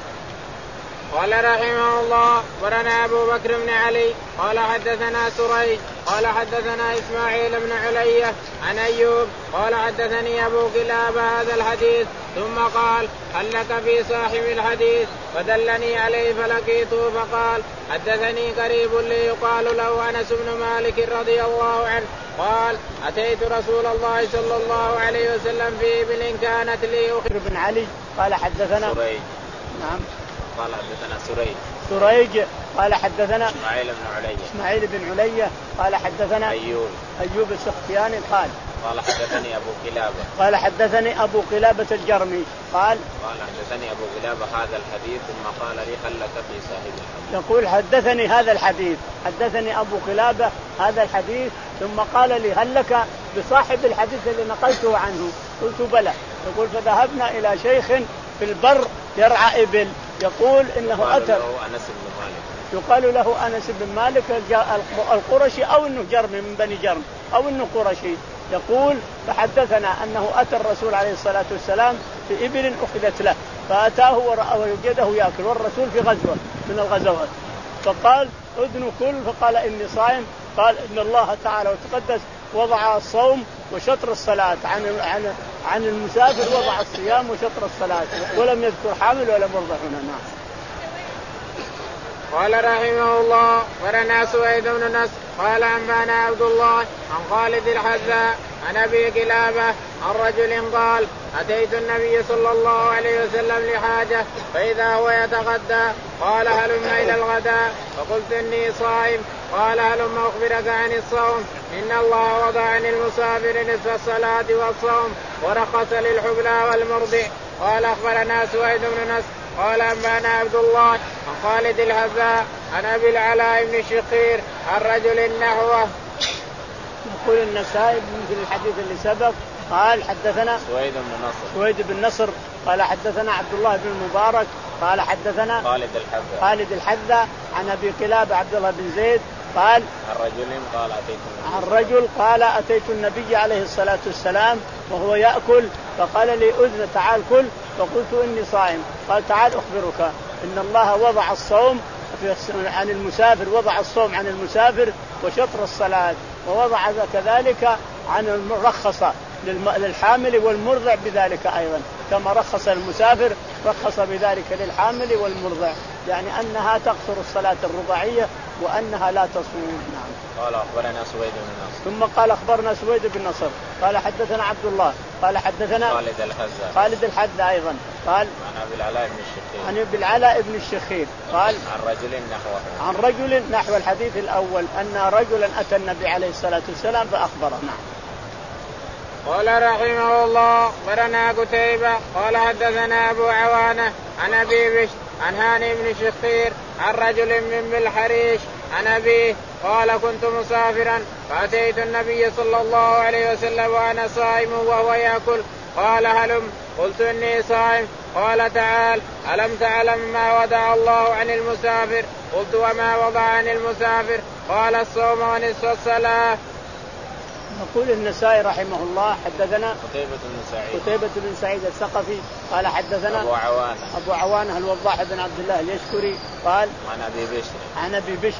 قال رحمه الله ورنا أبو بكر بن علي قال حدثنا سريج قال حدثنا إسماعيل بن علية عن أيوب قال حدثني أبو كلاب هذا الحديث ثم قال هل لك في صاحب الحديث؟ فدلني عليه فلقيته فقال حدثني قريب لي يقال له أنس بن مالك رضي الله عنه قال أتيت رسول الله صلى الله عليه وسلم في إبل كانت لي أخرى. بن علي قال حدثنا سريج. نعم. قال حدثنا سريج. سريج قال حدثنا إسماعيل بن علية. إسماعيل بن علية قال حدثنا أيوب. أيوب السختياني قال قال حدثني أبو كلابة. قال حدثني أبو قلابة الجرمي قال قال حدثني أبو كلابة هذا الحديث ثم قال لي هل لك في صاحب الحديث؟ يقول حدثني هذا الحديث حدثني أبو قلابة هذا الحديث ثم قال لي هل لك بصاحب الحديث اللي نقلته عنه؟ قلت بلى. يقول فذهبنا إلى شيخ في البر يرعى إبل يقول إنه أتى أنس بن مالك يقال له أنس بن مالك القرشي أو إنه جرمي من بني جرم أو إنه قرشي. يقول فحدثنا أنه أتى الرسول عليه الصلاة والسلام في إبل أخذت له فأتاه ووجده يأكل والرسول في غزوة من الغزوات فقال أذن كل فقال إني صائم. قال إن الله تعالى وتقدس وضع الصوم وشطر الصلاة عن عن عن المسافر وضع الصيام وشطر الصلاة ولم يذكر حامل ولا مرضع هنا. نعم. قال رحمه الله ورنا سويد بن نصر قال أنبانا عبد الله عن خالد الحذاء عن أبي كلابة عن رجل قال أتيت النبي صلى الله عليه وسلم لحاجة فإذا هو يتغدى قال هلم إلى الغداء فقلت إني صائم قال هلم أخبرك عن الصوم إن الله وضع عن المسافر نصف الصلاة والصوم ورخص للحبلى والمرضع. قال أخبرنا سويد بن نصر قال أنبانا عبد الله عن خالد الحذاء عن أبي العلاء بن الشخير عن رجل نحوه. يقول النسائي مثل الحديث اللي سبق قال حدثنا سويد بن نصر سويد بن نصر قال حدثنا عبد الله بن المبارك قال حدثنا خالد الحذاء خالد الحذاء عن أبي كلاب عبد الله بن زيد قال عن رجل قال أتيت النبي عن رجل قال أتيت النبي عليه الصلاة والسلام وهو يأكل فقال لي أذن تعال كل فقلت إني صائم. قال تعال أخبرك إن الله وضع الصوم عن المسافر وضع الصوم عن المسافر وشطر الصلاة ووضع كذلك عن المرخص للحامل والمرضع بذلك أيضا كما رخص المسافر رخص بذلك للحامل والمرضع يعني أنها تقصر الصلاة الرباعية وأنها لا تصوم. نعم. قال أخبرنا سويد بن نصر ثم قال أخبرنا سويد بن نصر قال حدثنا عبد الله قال حدثنا خالد الحذاء خالد الحذاء أيضا قال عن أبي العلاء بن الشخير عن أبي العلاء بن الشخير قال عن رجل نحوه عن رجل نحو الحديث الأول أن رجلا أتى النبي عليه الصلاة والسلام فأخبره. نعم. قال رحمه الله ورنا قتيبة قال حدثنا أبو عوانة عن أبي بشر عن هاني بن شخير عن رجل من بالحريش عن أبيه قال كنت مسافرا فأتيت النبي صلى الله عليه وسلم وأنا صائم وهو يأكل قال هلم قلت إني صائم قال تعال ألم تعلم ما وضع الله عن المسافر قلت وما وضع عن المسافر قال الصوم ونصف الصلاة. يقول النسائي رحمه الله حدثنا قتيبة بن سعيد قتيبة بن سعيد الثقفي قال حدثنا أبو عوانة أبو عوانة الوضاح بن عبد الله اليشكري قال عن أبي بشر عن أبي بشر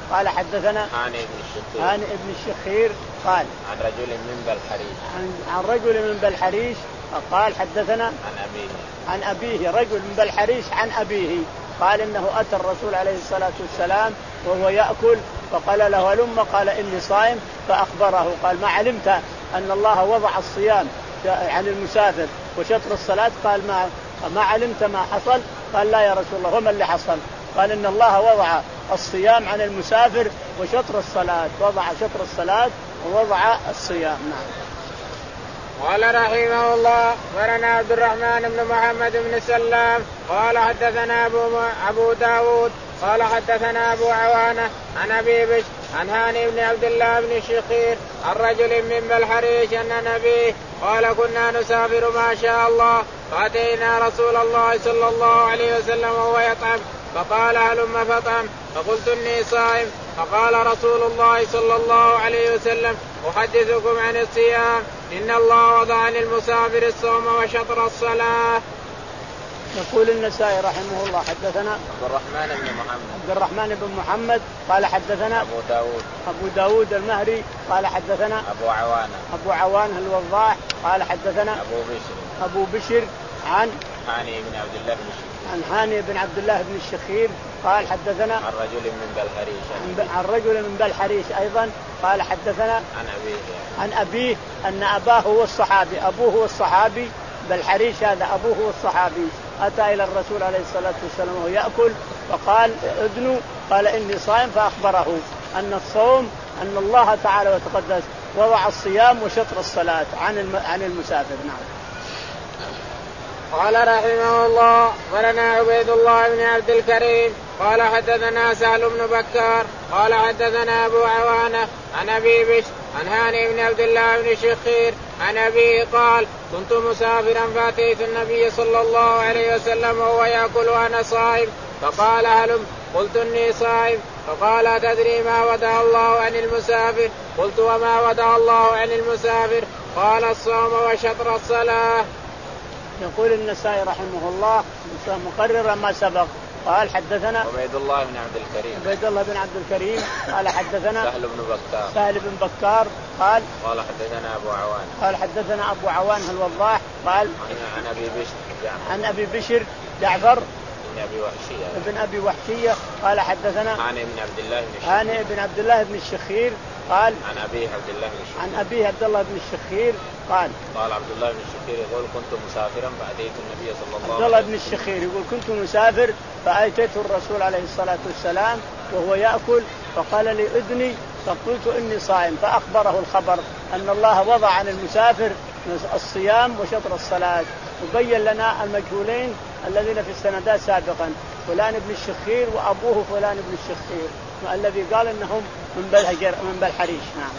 قال حدثنا هاني بن الشخير هاني بن الشخير قال عن رجل من بلحريش عن, عن رجل من بلحريش قال حدثنا عن أبيه عن أبيه رجل من بلحريش عن أبيه قال إنه أتى الرسول عليه الصلاة والسلام وهو يأكل فقال له هلم قال إني صائم فأخبره قال ما علمت أن الله وضع الصيام عن المسافر وشطر الصلاة قال ما ما علمت ما حصل قال لا يا رسول الله وما اللي حصل قال إن الله وضع الصيام عن المسافر وشطر الصلاة وضع شطر الصلاة ووضع الصيام. نعم. قال رحمه الله ورنا عبد الرحمن بن محمد بن سلام قال حدثنا أبو, أبو داود قال حدثنا أبو عوانة عن أبي بش عن هاني بن عبد الله بن الشخير عن رجل من بلحريش أن نبيه قال كنا نسافر ما شاء الله فأتينا رسول الله صلى الله عليه وسلم وهو يطعم فقال هلم فطعم فقلت إني صائم فقال رسول الله صلى الله عليه وسلم أحدثكم عن الصيام إن الله وضع عن المسافر الصوم وشطر الصلاة. يقول النسائي رحمه الله حدثنا عبد الرحمن بن محمد عبد الرحمن بن محمد قال حدثنا أبو داود أبو داود المهري قال حدثنا أبو عوانة أبو عوانة الوضاح قال حدثنا أبو بشر أبو بشر عن هاني بن عبد الله بن الشخير عن هاني بن عبد الله بن الشخير قال حدثنا عن رجل من بلحريش عن رجل من بلحريش أيضا قال حدثنا عن أبيه عن أبيه أن أباه هو الصحابي أبوه هو الصحابي بلحريش هذا أبوه هو الصحابي أتى إلى الرسول عليه الصلاة والسلام وهو يأكل فقال ادنوا قال إني صائم فأخبره أن الصوم أن الله تعالى وتقدس وضع الصيام وشطر الصلاة عن عن المسافر. نعم. قال رحمه الله ولنا عبيد الله بن عبد الكريم قال حدثنا سهل بن بكار قال حدثنا أبو عوانة عن أبي بش عن هاني بن عبد الله بن شخير عن أبيه قال كنت مسافرا فأتيت النبي صلى الله عليه وسلم وهو يأكل وأنا صائم فقال هلم قلت إني صائم فقال تدري ما ودع الله عن المسافر قلت وما ودع الله عن المسافر قال الصوم وشطر الصلاة. يقول النسائي رحمه الله مقرر ما سبق قال حدثنا عبيد الله بن عبد الكريم عبيد الله بن عبد الكريم قال حدثنا سهل بن بكار سهل بن بكار قال قال حدثنا أبو عوان قال حدثنا أبو عوان الوضاح قال عن أبي بشر عن أبي بشر جعفر بن أبي وحشية ابن أبي وحشية قال حدثنا هاني بن عبد الله بن الشخير هاني بن عبد الله بن الشخير قال عن أبيه عبد الله بن الشخير عن أبيه عبد الله بن الشخير قال قال عبد الله بن الشخير يقول كنت مسافرا فأتيت النبي صلى الله عليه وسلم عبد الله بن الشخير يقول كنت مسافر فأتيت الرسول عليه الصلاة والسلام وهو يأكل فقال لي ادني فقلت إني صائم فأخبره الخبر أن الله وضع عن المسافر الصيام وشطر الصلاة وبين لنا المجهولين الذين في السندات سابقا فلان بن الشخير وأبوه فلان بن الشخير الذي قال إنهم من بلحجر من بلحريش. نعم.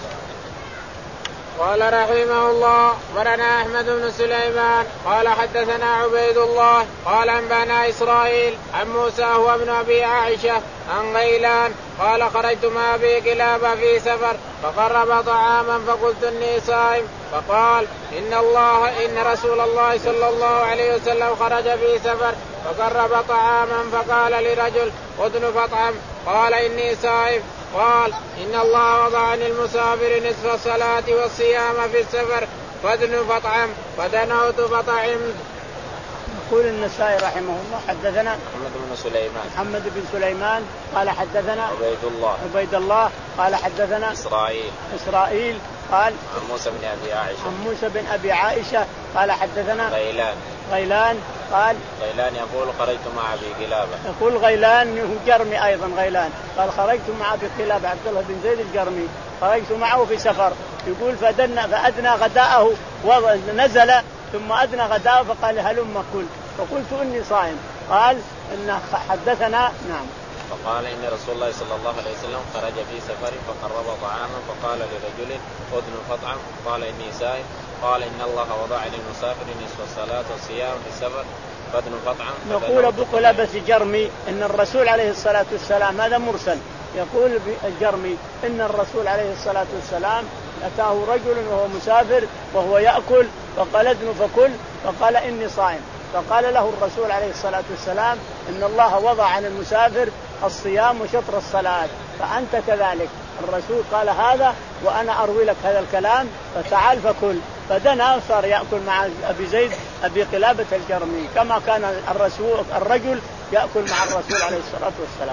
قال رحمه الله ورنا أحمد بن سليمان قال حدثنا عبيد الله قال أنبانا إسرائيل عن موسى هو ابن أبي عائشة عن غيلان قال خرجت مع أبي كلابة في سفر فقرب طعاما فقلت إني صائم فقال إن الله إن رسول الله صلى الله عليه وسلم خرج في سفر فقرب طعاما فقال لرجل ادن فاطعم قال إني صائم قال إن الله وضع عن المسافر نصف الصلاة والصيام في السفر فادن فاطعم فدنوت فطعمت. يقول النسائي رحمه الله حدثنا محمد بن سليمان محمد بن سليمان قال حدثنا عبيد الله عبيد الله قال حدثنا إسرائيل إسرائيل قال عن موسى بن أبي عائشة عن موسى بن أبي عائشة قال حدثنا غيلان غيلان قال غيلان يقول خرجت مع أبي كلابة يقول غيلان جرمي أيضا غيلان قال خرجت مع أبي كلابة عبد الله بن زيد الجرمي خرجت معه في سفر يقول فأدنى فأدنى غداءه ونزل ثم أدنى غداءه فقال هلم كل فقلت إني صائم قال إن حدثنا. نعم. فقال إن رسول الله صلى الله عليه وسلم خرج في سفر فقرب طعاما فقال لرجل أذن فطعم قال إني صائم قال إن الله وضع للمسافر نصف الصلاة والصيام في السفر فأذن فطعم. يقول أبو قلابة الجرمي إن الرسول عليه الصلاة والسلام هذا مرسل يقول الجرمي إن الرسول عليه الصلاة والسلام أتاه رجل وهو مسافر وهو يأكل فقال ادن فكل فقال إني صائم فقال له الرسول عليه الصلاة والسلام إن الله وضع عن المسافر الصيام وشطر الصلاة فأنت كذلك. الرسول قال هذا وأنا أروي لك هذا الكلام فتعال فكل. فدنا وصار يأكل مع أبي زيد أبي قلابة الجرمي كما كان الرسول الرجل يأكل مع الرسول عليه الصلاة والسلام.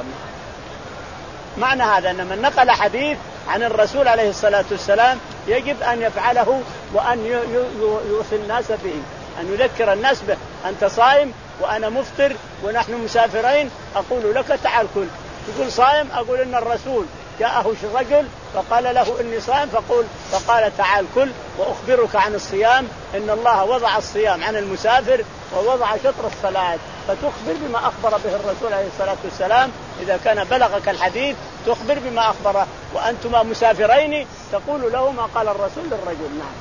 معنى هذا أن من نقل حديث عن الرسول عليه الصلاة والسلام يجب أن يفعله وأن يوصي الناس به، أن يذكر الناس به. أنت صائم وأنا مفطر ونحن مسافرين، أقول لك تعال كل. تقول صائم، أقول إن الرسول جاءه رجل فقال له إني صائم، فقول فقال تعال كل. وأخبرك عن الصيام، إن الله وضع الصيام عن المسافر ووضع شطر الصلاة، فتخبر بما أخبر به الرسول عليه الصلاة والسلام. إذا كان بلغك الحديث تخبر بما أخبره، وأنتما مسافرين تقول له ما قال الرسول للرجل. نعم.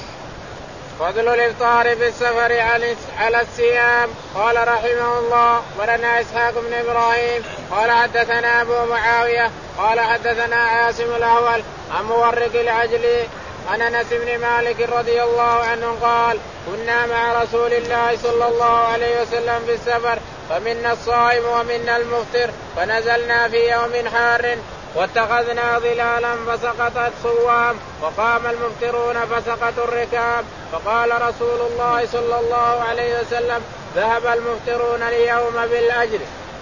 فضل الإفطار بالسفر على الصيام. قال رحمه الله ولنا إسحاق بن إبراهيم قال حدثنا أبو معاوية قال حدثنا عاصم الأحول عن مورق العجلي عن أنس بن مالك رضي الله عنه قال كنا مع رسول الله صلى الله عليه وسلم في السفر فمنا الصائم ومنا المفطر فنزلنا في يوم حار واتخذنا ظلالا فسقطت صوام وقام المفطرون فسقطوا الركاب فقال رسول الله صلى الله عليه وسلم ذهب المفطرون اليوم بالأجر.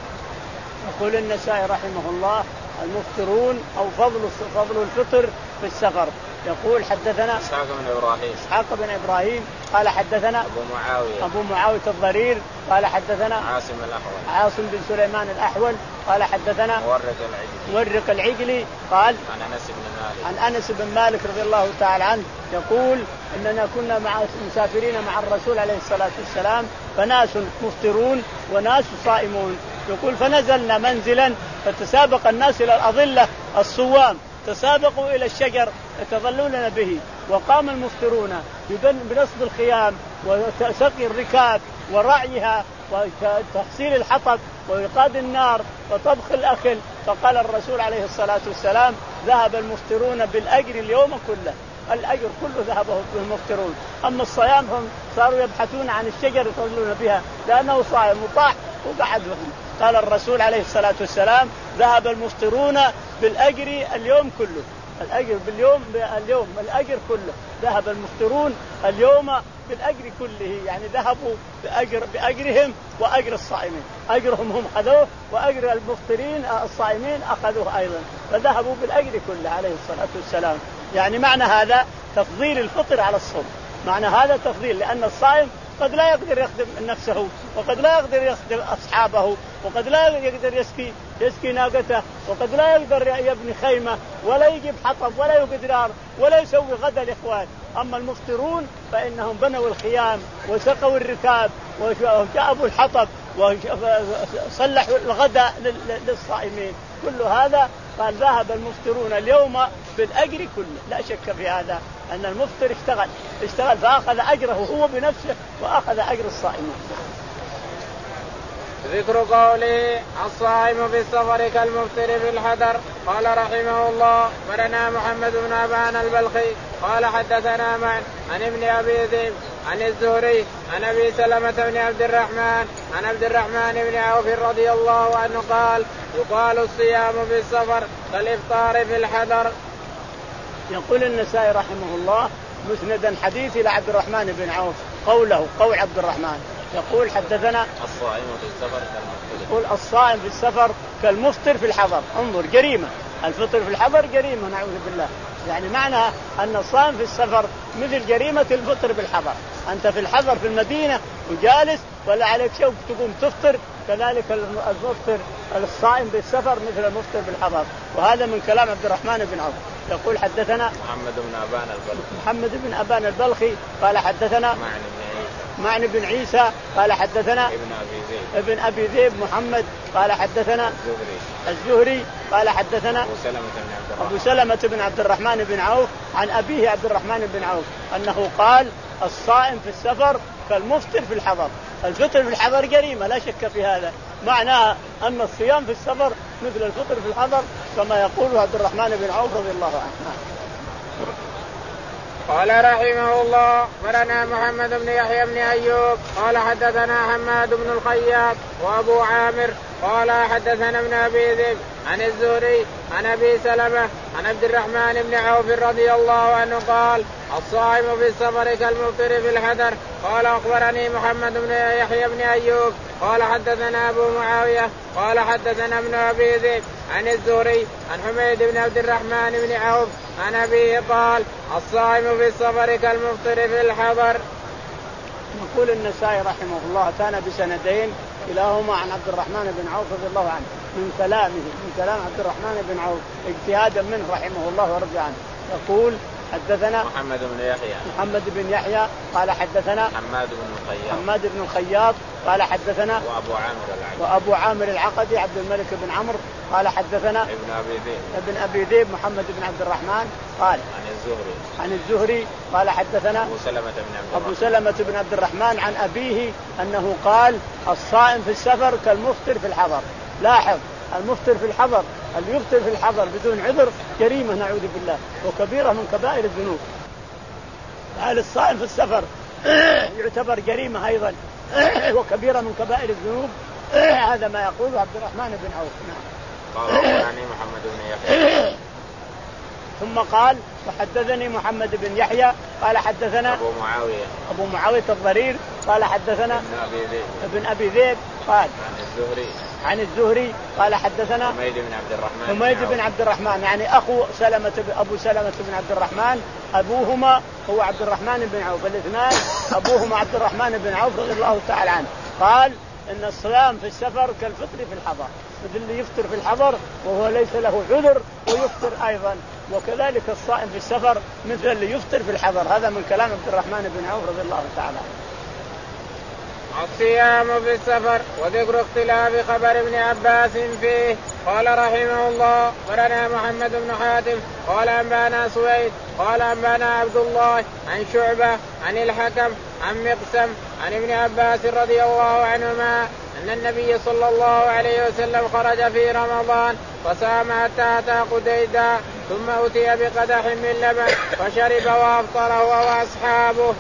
يقول النسائي رحمه الله المفطرون أو فضل فضل الفطر في السفر. يقول حدثنا إسحاق بن إبراهيم إسحاق بن إبراهيم قال حدثنا أبو معاوية أبو معاوية الضرير قال حدثنا عاصم الأحول عاصم بن سليمان الأحول قال حدثنا مورق العجلي مورق العجلي قال عن أنس بن مالك عن أنس بن مالك رضي الله تعالى عنه يقول إننا كنا مع مسافرين مع الرسول عليه الصلاة والسلام فناس مفطرون وناس صائمون. يقول فنزلنا منزلا فتسابق الناس إلى الأظلة الصوام، تسابقوا إلى الشجر يتظلون به، وقام المفطرون بنصب الخيام وسقي الركاب ورعيها وتحصيل الحطب وإيقاد النار وطبخ الأكل. فقال الرسول عليه الصلاة والسلام ذهب المفطرون بالأجر اليوم كله، الأجر كله ذهبه المفطرون. أما الصيام هم صاروا يبحثون عن الشجر يتظلون بها لأنه صائم وطاح وقعد بهم. قال الرسول عليه الصلاة والسلام ذهب المفطرون بالأجر اليوم كله، الأجر باليوم اليوم الأجر كله، ذهب المفطرون اليوم بالأجر كله، يعني ذهبوا بأجر بأجرهم وأجر الصائمين، أجرهم هم أخذوه وأجر المفطرين الصائمين أخذوه أيضا، فذهبوا بالأجر كله عليه الصلاة والسلام. يعني معنى هذا تفضيل الفطر على الصوم، معنى هذا تفضيل، لأن الصائم قد لا يقدر يخدم نفسه وقد لا يقدر يخدم أصحابه وقد لا يقدر يسقي يسقي ناقته وقد لا يقدر يبني خيمة ولا يجيب حطب ولا يوقد نار ولا يسوي غدا الإخوان. أما المفطرون فإنهم بنوا الخيام وسقوا الركاب وجابوا الحطب وصلحوا الغداء للصائمين. كل هذا قال ذهب المفطرون اليوم بالأجر كله، لا شك في هذا أن المفطر اشتغل اشتغل فأخذ أجره هو بنفسه وأخذ أجر الصائمين. ذكر قوله الصائم في السفر كالمفطر في الحضر. قال رحمه الله ولنا محمد بن أبان البلخي قال حدثنا معن عن ابن أبي ذئب عن الزهري عن أبي سلمة بن عبد الرحمن عن عبد الرحمن بن عوف رضي الله عنه قال يقال الصيام في السفر كالإفطار في الحضر. يقول النسائي رحمه الله مسندا حديث إلى عبد الرحمن بن عوف قوله قول عبد الرحمن يقول حدثنا الصائم في السفر كالمفطر، يقول الصائم في السفر كالمفطر في الحضر. انظر جريمة، الفطر في الحضر جريمة نعوذ بالله، يعني معنى أن الصائم في السفر مثل جريمة الفطر بالحضر. أنت في الحضر في المدينة وجالس ولا عليك شوق تقوم تفطر، كذلك المفطر الصائم بالسفر مثل المفطر بالحضر. وهذا من كلام عبد الرحمن بن عوف. يقول حدثنا محمد بن أبان البلخي محمد بن أبان البلخي قال حدثنا معن بن عيسى قال حدثنا ابن أبي ذئب ابن أبي ذئب محمد قال حدثنا الزهري الزهري قال حدثنا أبو سلمة بن عبد الرحمن أبو سلمة بن عبد الرحمن بن عوف عن أبيه عبد الرحمن بن عوف أنه قال الصائم في السفر كالمفطر في الحضر. الفطر في الحضر جريمة لا شك في هذا، معناه أن الصيام في السفر مثل الفطر في الحضر كما يقول عبد الرحمن بن عوف رضي الله عنه. قال رحمه الله ولنا محمد بن يحيى بن أيوب قال حدثنا حماد بن الخياط وأبو عامر قال حدثنا ابن أبي ذئب عن الزهري عن أبي سلمة عن عبد الرحمن بن عوف رضي الله عنه قال الصائم في السفر كالمفطر في الحضر. قال أخبرني محمد بن يحيى بن أيوب قال حدثنا أبو معاوية قال حدثنا ابن أبي ذئب عن الزهري عن حميد بن عبد الرحمن بن عوف عن أبيه قال الصائم في السفر كالمفطر في الحضر. يقول النسائي رحمه الله كان بسندين كلاهما عن عبد الرحمن بن عوف رضي الله عنه من كلامه من كلام عبد الرحمن بن عوف اجتهادا منه رحمه الله ورضي عنه. يقول حدثنا محمد بن يحيى محمد بن يحيى قال حدثنا حماد بن الخياط حماد بن الخياط قال حدثنا وأبو عامر العقدي وأبو عامر العقدي عبد الملك بن عمرو قال حدثنا ابن أبي ذئب ابن أبي ذئب محمد بن عبد الرحمن قال عن الزهري عن الزهري قال حدثنا أبو سلمة بن عبد أبو سلمة بن عبد الرحمن عن أبيه أنه قال الصائم في السفر كالمفطر في الحضر. لاحظ المفطر في الحضر اللي يفطر في الحضر بدون عذر جريمة نعوذ بالله وكبيرة من كبائر الذنوب. قال الصائم في السفر يعتبر جريمة أيضا وكبيرة من كبائر الذنوب. هذا ما يقوله عبد الرحمن بن عوف. نعم. قال أخبرني محمد بن يحيى ثم قال وحدثني محمد بن يحيى قال حدثنا أبو معاوية أبو معاوية الضرير قال حدثنا ابن أبي ذئب ابن أبي ذئب قال عن الزهري عن الزهري قال حدثنا حميد بن عبد الرحمن حميد بن عبد الرحمن يعني أخو سلمة أبو سلمة بن عبد الرحمن أبوهما هو عبد الرحمن بن عوف الاثنان أبوهما عبد الرحمن بن عوف رضي الله تعالى عنه. قال إن الصيام في السفر كالفطر في الحضر مثل اللي يفطر في الحضر وهو ليس له عذر ويفطر أيضا وكذلك الصائم في السفر مثل اللي يفطر في الحضر. هذا من كلام عبد الرحمن بن عوف رضي الله تعالى عنه. الصيام في السفر وذكر اختلاف خبر ابن عباس فيه. قال رحمه الله ورنا محمد بن حاتم قال أنبانا سويد قال أنبانا عبد الله عن شعبة عن الحكم عن مقسم عن ابن عباس رضي الله عنهما أن النبي صلى الله عليه وسلم خرج في رمضان فصام حتى أتى قديدا ثم أتي بقدح من لبن فشرب وأفطر هو وأصحابه.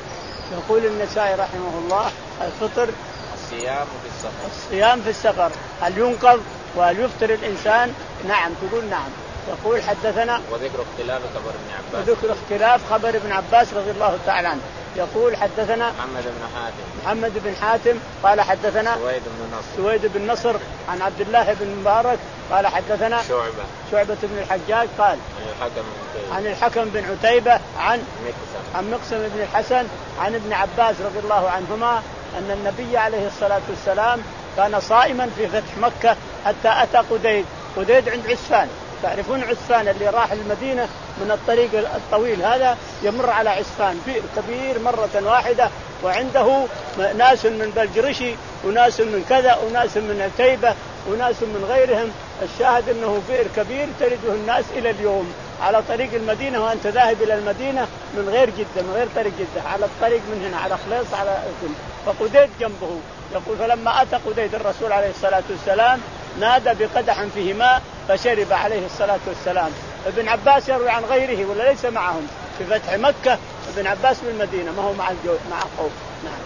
يقول النسائي رحمه الله الفطر الصيام في السفر الصيام في السفر هل ينقض وهل يفطر الإنسان؟ نعم تقول نعم. يقول حدثنا وذكر اختلاف خبر ابن عباس وذكر اختلاف خبر ابن عباس رضي الله تعالى عنه. يقول حدثنا محمد بن حاتم محمد بن حاتم قال حدثنا سويد بن نصر سويد بن نصر عن عبد الله بن مبارك قال حدثنا شعبة شعبة بن الحجاج قال عن الحكم بن عن الحكم بن عتيبة عن مقسم عن مقسم بن الحسن عن ابن عباس رضي الله عنهما أن النبي عليه الصلاة والسلام كان صائما في فتح مكة حتى أتى قديد. قديد عند عسفان، تعرفون عسفان اللي راح المدينة من الطريق الطويل هذا يمر على عسفان بئر كبير مرة واحدة وعنده ناس من بلجرشي وناس من كذا وناس من عتيبة وناس من غيرهم. الشاهد أنه بئر كبير ترده الناس إلى اليوم على طريق المدينة وأنت ذاهب إلى المدينة من غير جدة من غير طريق جدة على الطريق من هنا على خليص على كل. فقديد جنبه. يقول فلما أتى قديد الرسول عليه الصلاة والسلام نادى بقدح فيه ماء فشرب عليه الصلاة والسلام. ابن عباس يروي عن غيره ولا ليس معهم في فتح مكة. ابن عباس بالمدينة ما هو مع الجو مع قوم. نعم.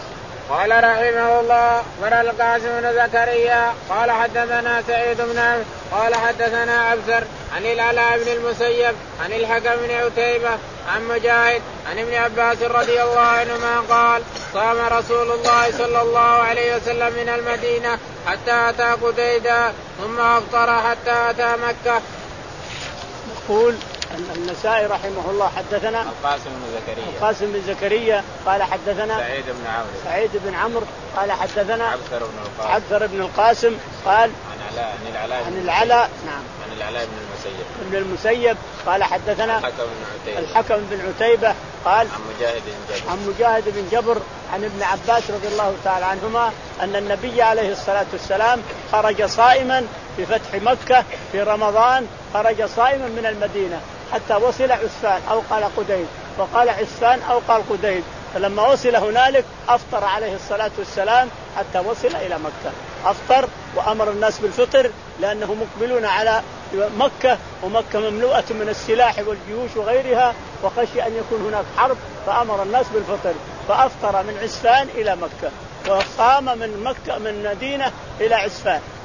قال رحمه الله ورى القاسم بن زكريا قال حدثنا سعيد بن قال حدثنا عبسر عن العلاء بن المسيب عن الحكم بن عتيبة عن مجاهد عن ابن عباس رضي الله عنهما قال صام رسول الله صلى الله عليه وسلم من المدينة حتى أتى قديدا ثم أفطر حتى أتى مكة. يقول النسائي رحمه الله حدثنا القاسم بن زكريا القاسم بن زكريا قال حدثنا سعيد بن عمرو سعيد بن عمرو قال حدثنا عبثر بن القاسم عبثر بن القاسم قال عن العلاء عن العلاء عن العلاء نعم عن العلاء بن المسيب ابن المسيب قال حدثنا الحكم بن عتيبة الحكم بن عتيبة قال عن مجاهد بن جبر عن مجاهد بن جبر عن ابن عباس رضي الله تعالى عنهما أن النبي عليه الصلاة والسلام خرج صائما في فتح مكة في رمضان. خرج صائما من المدينة حتى وصل عسفان أو قال قديد وقال عسفان أو قال قديد. فلما وصل هنالك أفطر عليه الصلاة والسلام حتى وصل إلى مكة. أفطر وأمر الناس بالفطر لأنه مقبلون على مكة ومكة مملوءة من السلاح والجيوش وغيرها وخشي أن يكون هناك حرب فأمر الناس بالفطر. فأفطر من عسفان إلى مكة وصام من مكة من مدينة إلى عسفان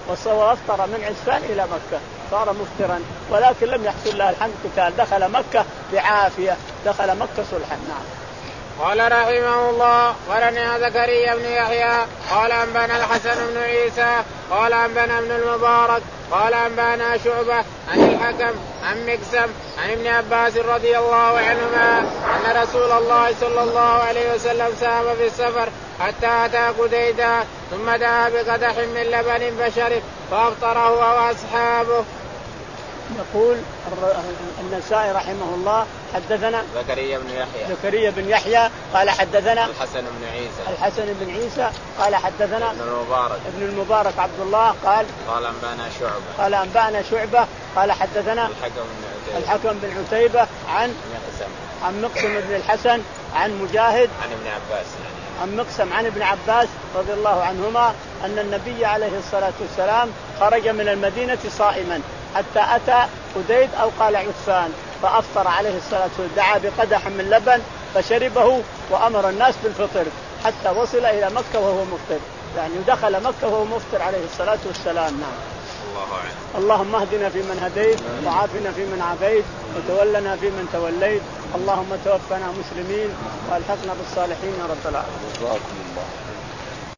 وافطر من عسفان إلى مكة صار مفطرا، ولكن لم يحصل له الحمد قتال، دخل مكة بعافية، دخل مكة صلحا. نعم. قال رحمه الله ولنا زكريا بن يحيى قال أنبانا الحسن بن عيسى قال أنبانا ابن المبارك قال أنبانا شعبة عن الحكم عن مقسم عن ابن عباس رضي الله عنهما أن رسول الله صلى الله عليه وسلم سام في السفر حتى أتى قديدا ثم دعا بقدح من لبن فشرب فأفطره وأصحابه. يقول النسائي رحمه الله حدثنا زكريا بن يحيى زكريا بن يحيى قال حدثنا الحسن بن عيسى الحسن بن عيسى قال حدثنا ابن المبارك ابن المبارك عبد الله قال قال أنبانا شعبة قال أنبانا شعبة قال حدثنا الحكم بن عتيبة الحكم بن عتيبة عن مقسم عن مقسم بن الحسن عن مجاهد عن ابن عباس يعني. عن مقسم عن ابن عباس رضي الله عنهما أن النبي عليه الصلاة والسلام خرج من المدينة صائما حتى أتى قديد أو قال عسفان فأفطر عليه الصلاة والسلام، دعا بقدح من لبن فشربه وأمر الناس بالفطر حتى وصل إلى مكة وهو مفطر، يعني دخل مكة وهو مفطر عليه الصلاة والسلام. نعم. الله أعلم. اللهم اهدنا فيمن هديت وعافنا فيمن عافيت وتولنا فيمن توليت، اللهم توفنا مسلمين والحقنا بالصالحين يا رب العالمين.